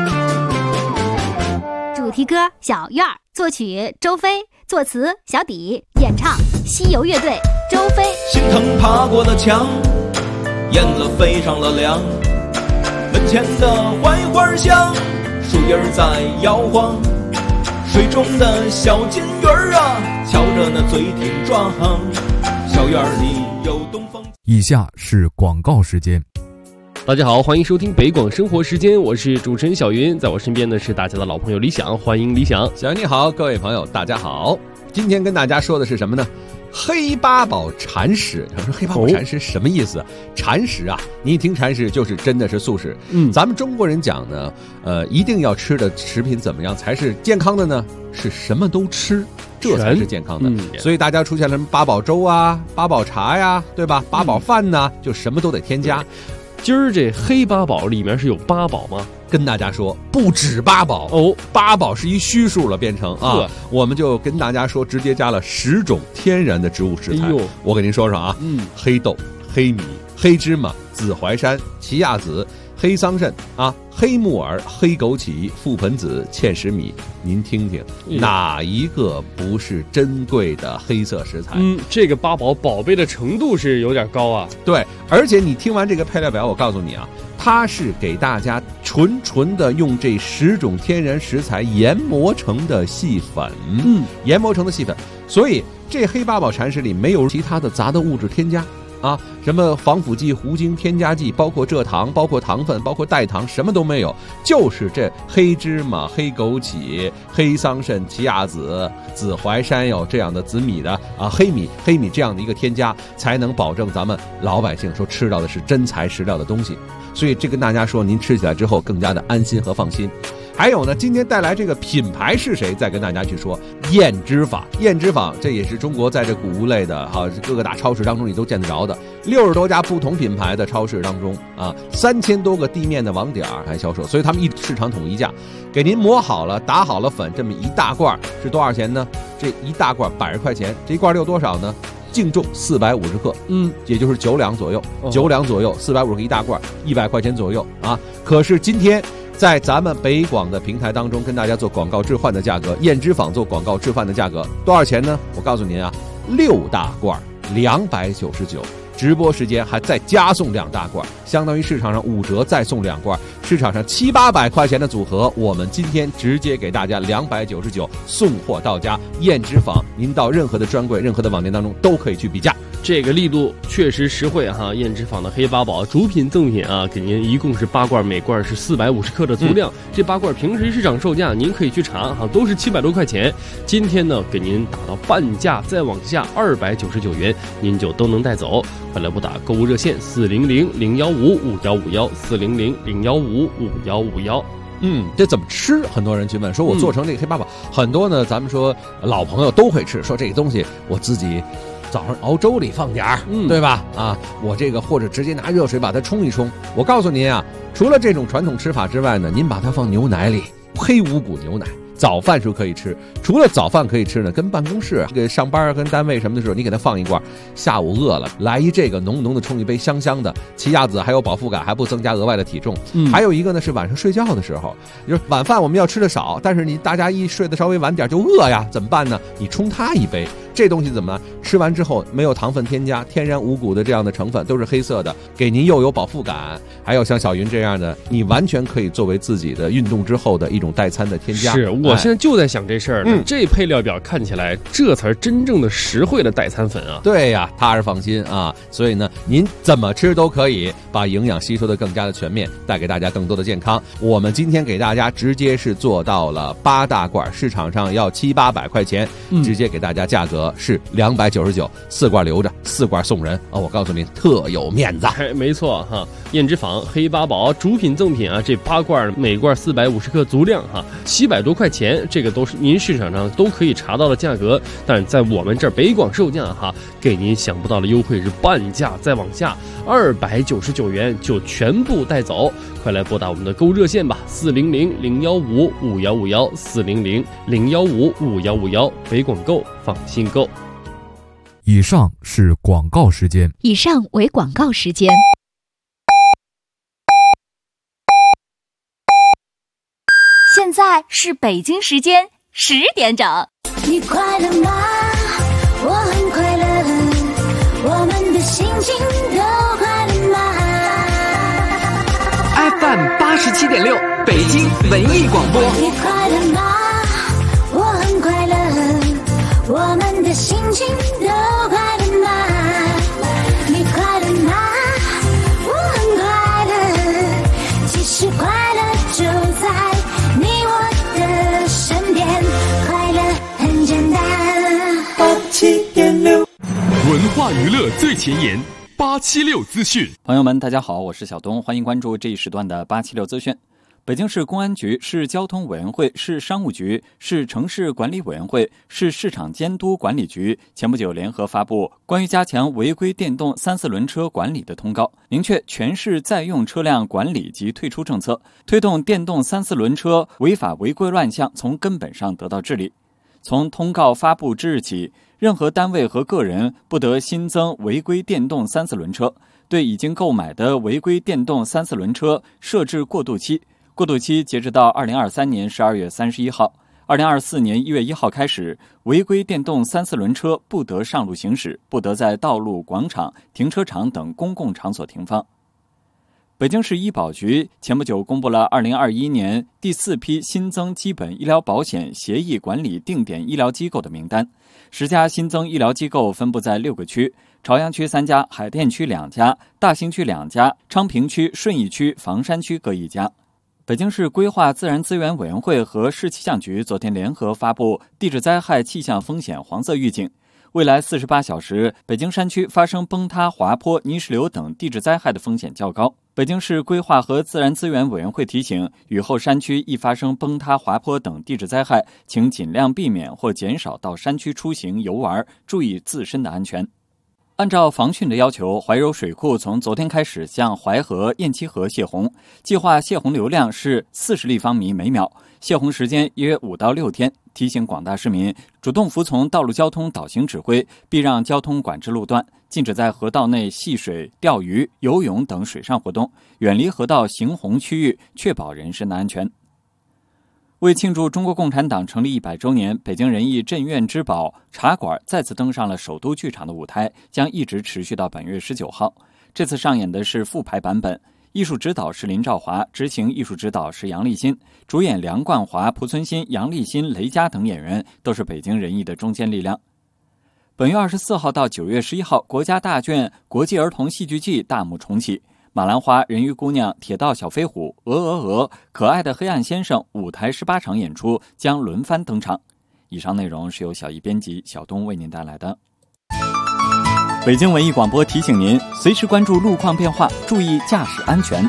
Speaker 6: 主题歌小院儿，作曲周飞，作词小底，演唱西游乐队周飞。
Speaker 1: 心疼爬过了墙，燕子飞上了梁，门前的槐花香，树叶在摇晃，水中的小金鱼儿啊，瞧着那嘴挺壮，小院里有东风。
Speaker 17: 以下是广告时间。
Speaker 18: 大家好，欢迎收听北广生活时间，我是主持人小云，在我身边呢是大家的老朋友李想，欢迎李想。
Speaker 19: 小云你好，各位朋友大家好。今天跟大家说的是什么呢？黑八宝禅食。他说黑八宝禅食什么意思？禅食啊，你一听禅食就是真的是素食。咱们中国人讲呢，一定要吃的食品怎么样才是健康的呢？是什么都吃，这才是健康的。所以大家出现了八宝粥啊、八宝茶呀，对吧？八宝饭呢，就什么都得添加。
Speaker 18: 今儿这黑八宝里面是有八宝吗？
Speaker 19: 跟大家说不止八宝哦，八宝是一虚数了，变成啊，我们就跟大家说，直接加了10种天然的植物食材。我给您说说啊，黑豆、黑米、黑芝麻、紫淮山、奇亚籽、 黑桑葚啊，黑木耳、黑枸杞、覆盆子、芡实米，您听听哪一个不是珍贵的黑色食材？
Speaker 18: 这个八宝宝贝的程度是有点高啊。
Speaker 19: 对，而且你听完这个配料表，我告诉你啊，它是给大家纯的用这10种天然食材研磨成的细粉，研磨成的细粉，所以这黑八宝禅食里没有其他的杂的物质添加。啊，什么防腐剂、糊精、添加剂，包括蔗糖、包括糖分、包括代糖，什么都没有，就是这黑芝麻、黑枸杞、黑桑葚、奇亚籽、紫淮山药这样的紫米的啊，黑米这样的一个添加，才能保证咱们老百姓说吃到的是真材实料的东西。所以这跟大家说，您吃起来之后更加的安心和放心。还有呢，今天带来这个品牌是谁？再跟大家去说燕之坊。燕之坊这也是中国在这谷物类的各个大超市当中你都见得着的，60多家不同品牌的超市当中啊，3000多个地面的网点来销售，所以他们市场统一价，给您磨好了、打好了粉，这么一大罐是多少钱呢？这一大罐80块钱，这一罐有多少呢？净重450克，也就是9两左右，9两左右，450克一大罐，100块钱左右啊。可是今天在咱们北广的平台当中跟大家做广告置换的价格，燕之坊做广告置换的价格多少钱呢？我告诉您啊，6大罐299，直播时间还再加送2大罐，相当于市场上5折再送2罐，市场上700-800块钱的组合，我们今天直接给大家299送货到家。燕之坊，您到任何的专柜、任何的网店当中都可以去比价。
Speaker 18: 这个力度确实实惠哈！燕之坊的黑八宝主品赠品啊，给您一共是8罐，每罐是450克的足量。这8罐平时市场售价您可以去查哈，都是700多块钱。今天呢，给您打到半价，再往下299元，您就都能带走。快来拨打购物热线400-015-5151，400-015-5151。
Speaker 19: 这怎么吃？很多人去问，说我做成这个黑八宝，很多呢，咱们说老朋友都会吃，说这个东西我自己早上熬粥里放点儿，对吧？啊，我这个或者直接拿热水把它冲一冲。我告诉您啊，除了这种传统吃法之外呢，您把它放牛奶里，黑五谷牛奶。早饭时候可以吃，除了早饭可以吃呢，跟办公室、跟上班、跟单位什么的时候，你给它放一罐，下午饿了来一这个浓浓的冲一杯香香的，奇亚籽还有饱腹感，还不增加额外的体重。还有一个呢是晚上睡觉的时候，就是晚饭我们要吃的少，但是大家一睡得稍微晚点就饿呀，怎么办呢？你冲它一杯。这东西怎么呢？吃完之后没有糖分添加，天然五谷的这样的成分都是黑色的，给您又有饱腹感，还有像小云这样的，你完全可以作为自己的运动之后的一种代餐的添加。
Speaker 18: 是我现在就在想这事儿呢，这配料表看起来这才是真正的实惠的代餐粉啊！
Speaker 19: 对呀，踏实放心啊！所以呢，您怎么吃都可以，把营养吸收的更加的全面，带给大家更多的健康。我们今天给大家直接是做到了8大罐，市场上要700-800块钱，直接给大家价格是299，4罐留着，4罐送人啊！我告诉您，特有面子。
Speaker 18: 没错哈，燕之坊黑八宝主品赠品啊，这8罐每罐450克足量哈，700多块钱，这个都是您市场上都可以查到的价格，但是在我们这儿北广售价哈，给您想不到的优惠是半价，再往下299元就全部带走。快来拨打我们的购物热线吧，400-015-5151，400-015-5151，北广购，放心购。
Speaker 17: 以上是广告时间。
Speaker 6: 以上为广告时间。
Speaker 14: 现在是北京时间10点整。
Speaker 12: 你快乐吗？我很快乐，我们的心情都快乐吗？
Speaker 15: FM 87.6，北京文艺广播。
Speaker 12: 你快乐吗？我很快乐，我们的心情都快乐吗？你快乐吗？我很快乐，其实快乐就在你我的身边，快乐很简单。87.6，
Speaker 9: 文化娱乐最前沿，876资讯。
Speaker 13: 朋友们，大家好，我是小东，欢迎关注这一时段的876资讯。北京市公安局、市交通委员会、市商务局、市城市管理委员会、市市场监督管理局前不久联合发布关于加强违规电动3、4轮车管理的通告，明确全市在用车辆管理及退出政策，推动电动3、4轮车违法违规乱象从根本上得到治理。从通告发布之日起，任何单位和个人不得新增违规电动3、4轮车。 对已经购买的违规电动3、4轮车设置过渡期，过渡期截止到2023年12月31号。2024年1月1号开始，违规电动3、4轮车不得上路行驶，不得在道路、广场、停车场等公共场所停放。北京市医保局前不久公布了2021年第4批新增基本医疗保险协议管理定点医疗机构的名单，10家新增医疗机构分布在6个区：朝阳区3家，海淀区2家，大兴区2家，昌平区、顺义区、房山区各1家。北京市规划自然资源委员会和市气象局昨天联合发布地质灾害气象风险黄色预警，未来48小时，北京山区发生崩塌、滑坡、泥石流等地质灾害的风险较高。北京市规划和自然资源委员会提醒，雨后山区易发生崩塌、滑坡等地质灾害，请尽量避免或减少到山区出行游玩，注意自身的安全。按照防汛的要求，怀柔水库从昨天开始向淮河、雁栖河泄洪，计划泄洪流量是40立方米每秒，泄洪时间约5到6天。提醒广大市民主动服从道路交通导行指挥，避让交通管制路段，禁止在河道内戏水、钓鱼、游泳等水上活动，远离河道行洪区域，确保人身的安全。为庆祝中国共产党成立100周年，北京人艺镇院之宝茶馆再次登上了首都剧场的舞台，将一直持续到本月19号。这次上演的是复排版本，艺术指导是林兆华，执行艺术指导是杨立新，主演梁冠华、濮存昕、杨立新、雷佳等演员都是北京人艺的中坚力量。本月24号到9月11号，国家大剧国际儿童戏剧季大幕重启，马兰花、人鱼姑娘、铁道小飞虎、鹅、可爱的黑暗先生舞台18场演出将轮番登场。以上内容是由小艺编辑小东为您带来的。北京文艺广播提醒您，随时关注路况变化，注意驾驶安全。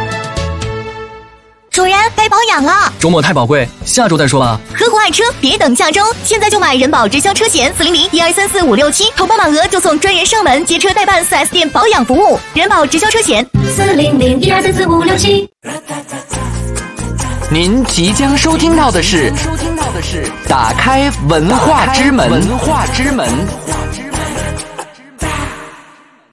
Speaker 14: 主人，该保养了。
Speaker 15: 周末太宝贵，下周再说吧。
Speaker 14: 合伙爱车，别等下周，现在就买人保直销车险400-1234-567，投保满额就送专人上门接车代办 4S 店保养服务。人保直销车险400-1234-567。
Speaker 15: 您即将收听到的是打开文化之门。